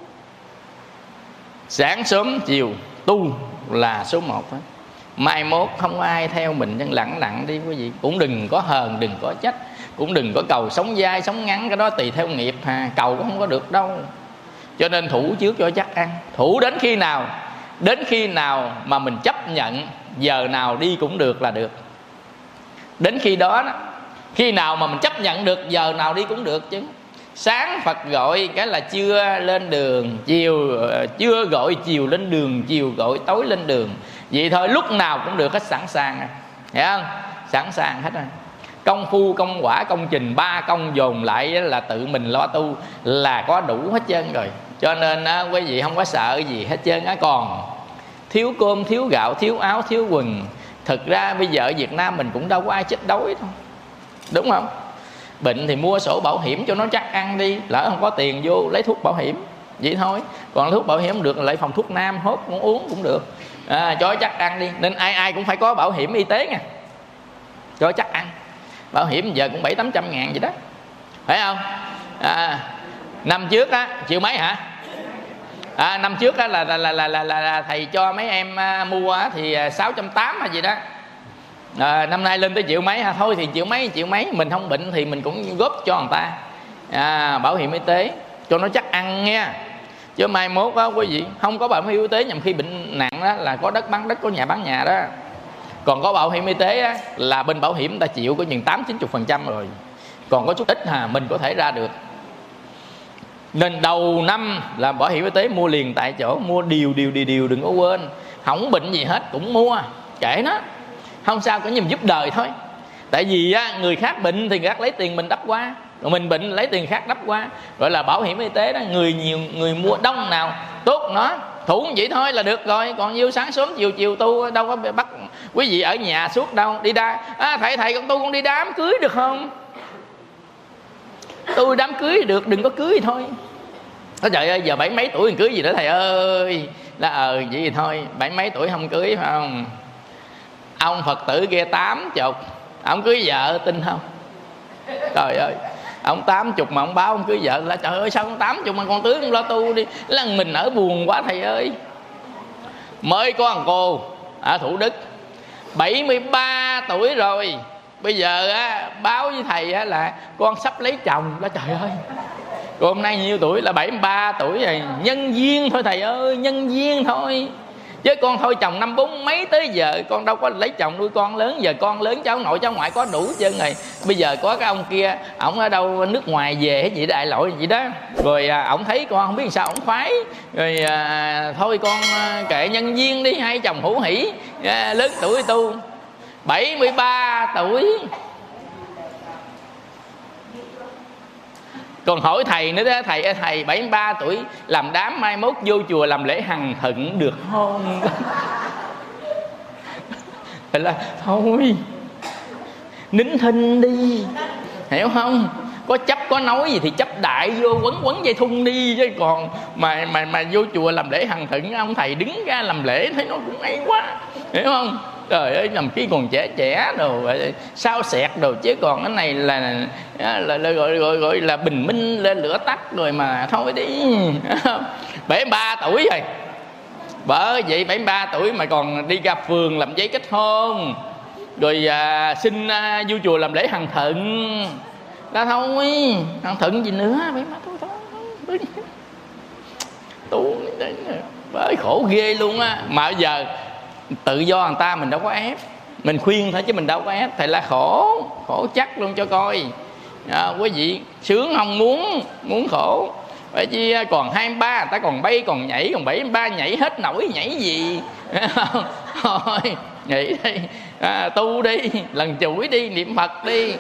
Sáng sớm chiều tu là số 1 đó. Mai mốt không có ai theo mình, chân lặng lặng đi quý vị. Cũng đừng có hờn, đừng có trách, cũng đừng có cầu sống dai sống ngắn, cái đó tùy theo nghiệp cầu cũng không có được đâu. Cho nên thủ trước cho chắc ăn. Thủ đến khi nào? Đến khi nào mà mình chấp nhận giờ nào đi cũng được là được. Đến khi đó, khi nào mà mình chấp nhận được giờ nào đi cũng được chứ. Sáng Phật gọi cái là chưa lên đường, chiều chưa gọi chiều lên đường, chiều gọi tối lên đường. Vậy thôi, lúc nào cũng được hết, sẵn sàng. Hiểu không? Sẵn sàng hết rồi. Công phu, công quả, công trình 3 công dồn lại là tự mình lo tu là có đủ hết trơn rồi. Cho nên quý vị không có sợ gì hết trơn á. Còn thiếu cơm, thiếu gạo, thiếu áo, thiếu quần, thực ra bây giờ ở Việt Nam mình cũng đâu có ai chết đói đâu, đúng không? Bệnh thì mua sổ bảo hiểm cho nó chắc ăn đi, lỡ không có tiền vô lấy thuốc bảo hiểm vậy thôi. Còn thuốc bảo hiểm không được lại phòng thuốc nam hốt cũng uống cũng được, cho chắc ăn đi. Nên ai ai cũng phải có bảo hiểm y tế nha, cho chắc ăn. Bảo hiểm giờ cũng 700-800 ngàn vậy đó, phải không? Năm trước á chịu mấy hả? Năm trước á là thầy cho mấy em mua thì 680 hay gì đó. Năm nay lên tới triệu mấy ha. Thôi thì triệu mấy mình không bệnh thì mình cũng góp cho người ta bảo hiểm y tế cho nó chắc ăn nha. Chứ mai mốt á quý vị không có bảo hiểm y tế, nhằm khi bệnh nặng đó là có đất bán đất, có nhà bán nhà đó. Còn có bảo hiểm y tế á, là bên bảo hiểm ta chịu có chừng 80-90% rồi. Còn có chút ít mình có thể ra được. Nên đầu năm là bảo hiểm y tế mua liền tại chỗ, mua điều đừng có quên. Không bệnh gì hết cũng mua, kệ nó, không sao, có nhằm giúp đời thôi. Tại vì người khác bệnh thì người khác lấy tiền mình đắp qua, rồi mình bệnh lấy tiền khác đắp qua. Gọi là bảo hiểm y tế đó, người nhiều người mua đông nào tốt nó, thủ vậy thôi là được rồi. Còn nhiêu sáng sớm chiều tu đâu có bắt quý vị ở nhà suốt đâu. Đi đa thầy con tu con đi đám cưới được không? Tôi đám cưới được, đừng có cưới thôi. Trời ơi giờ 70 mấy tuổi mình cưới gì nữa thầy ơi. Là vậy thì thôi, 70 mấy tuổi không cưới phải không? Ông Phật tử kia 80, ông cưới vợ tin không? Trời ơi, ông 80 mà ông báo ông cưới vợ là trời ơi sao ông 80 mà con tướng không lo tu đi. Là mình ở buồn quá thầy ơi. Mới có thằng cô ở Thủ Đức 73 tuổi rồi, bây giờ báo với thầy là con sắp lấy chồng. Là trời ơi, cô hôm nay nhiêu tuổi? Là 73 tuổi rồi. Nhân duyên thôi thầy ơi, nhân duyên thôi. Chứ con thôi chồng 54 mấy tới giờ con đâu có lấy chồng nuôi con lớn. Giờ con lớn cháu nội cháu ngoại có đủ trơn rồi. Bây giờ có cái ông kia, ổng ở đâu nước ngoài về hay gì đại lội gì đó, rồi ổng thấy con không biết sao ổng khoái, rồi thôi con kệ nhân duyên đi, hai chồng hữu hỉ, lớn tuổi tu. 73 tuổi. Còn hỏi thầy nữa đó, thầy 73 tuổi làm đám mai mốt vô chùa làm lễ hằng thận được không? Vậy là thôi nín thinh đi, hiểu không? Có chấp có nói gì thì chấp đại vô quấn dây thun đi. Chứ còn mà vô chùa làm lễ hằng thận, ông thầy đứng ra làm lễ thấy nó cũng ấy quá, hiểu không? Trời ơi, làm khi còn trẻ đồ sao xẹt đồ. Chứ còn cái này là gọi là bình minh lên lửa tắt rồi mà thôi đi. 73 tuổi rồi. Bởi vậy 73 tuổi mà còn đi ra phường làm giấy kết hôn, rồi xin vô chùa làm lễ hằng thận. Là thôi, hằng thận gì nữa. 73 tuổi thôi. Tu bởi khổ ghê luôn á. Mà bây giờ tự do người ta mình đâu có ép, mình khuyên thôi chứ mình đâu có ép. Thầy là khổ chắc luôn cho coi. Quý vị sướng không muốn khổ. Vậy chứ còn 23 người ta còn bay còn nhảy, còn 73 nhảy hết nổi nhảy gì. Thôi nhảy đi, tu đi, lần chuỗi đi, niệm Phật đi.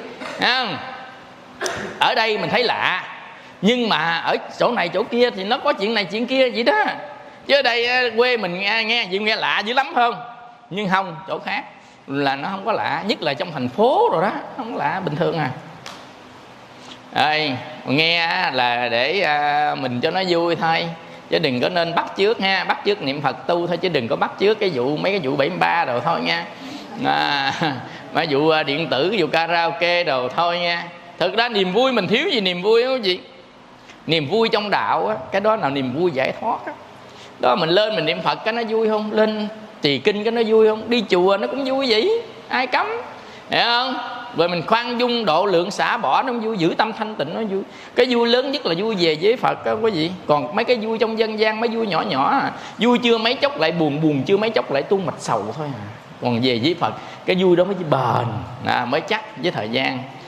Ở đây mình thấy lạ, nhưng mà ở chỗ này chỗ kia thì nó có chuyện này chuyện kia vậy đó. Chứ ở đây quê mình nghe lạ dữ lắm không? Nhưng không, chỗ khác là nó không có lạ. Nhất là trong thành phố rồi đó, không có lạ, bình thường à. Đây, nghe là để mình cho nó vui thôi, chứ đừng có nên bắt chước ha. Bắt chước niệm Phật tu thôi, chứ đừng có bắt chước mấy cái vụ 73 đồ thôi nha. Mấy vụ điện tử, vụ karaoke đồ thôi nha. Thực ra niềm vui mình thiếu gì niềm vui không gì? Niềm vui trong đạo á, cái đó là niềm vui giải thoát á. Đó mình lên mình niệm Phật cái nó vui không? Lên trì kinh cái nó vui không? Đi chùa nó cũng vui vậy, ai cấm, hiểu không? Rồi mình khoan dung độ lượng xả bỏ nó vui, giữ tâm thanh tịnh nó vui. Cái vui lớn nhất là vui về với Phật đó quý vị. Còn mấy cái vui trong dân gian, mấy vui nhỏ nhỏ vui chưa mấy chốc lại buồn, buồn chưa mấy chốc lại tu mạch sầu thôi à. Còn về với Phật cái vui đó mới bền, mới chắc với thời gian.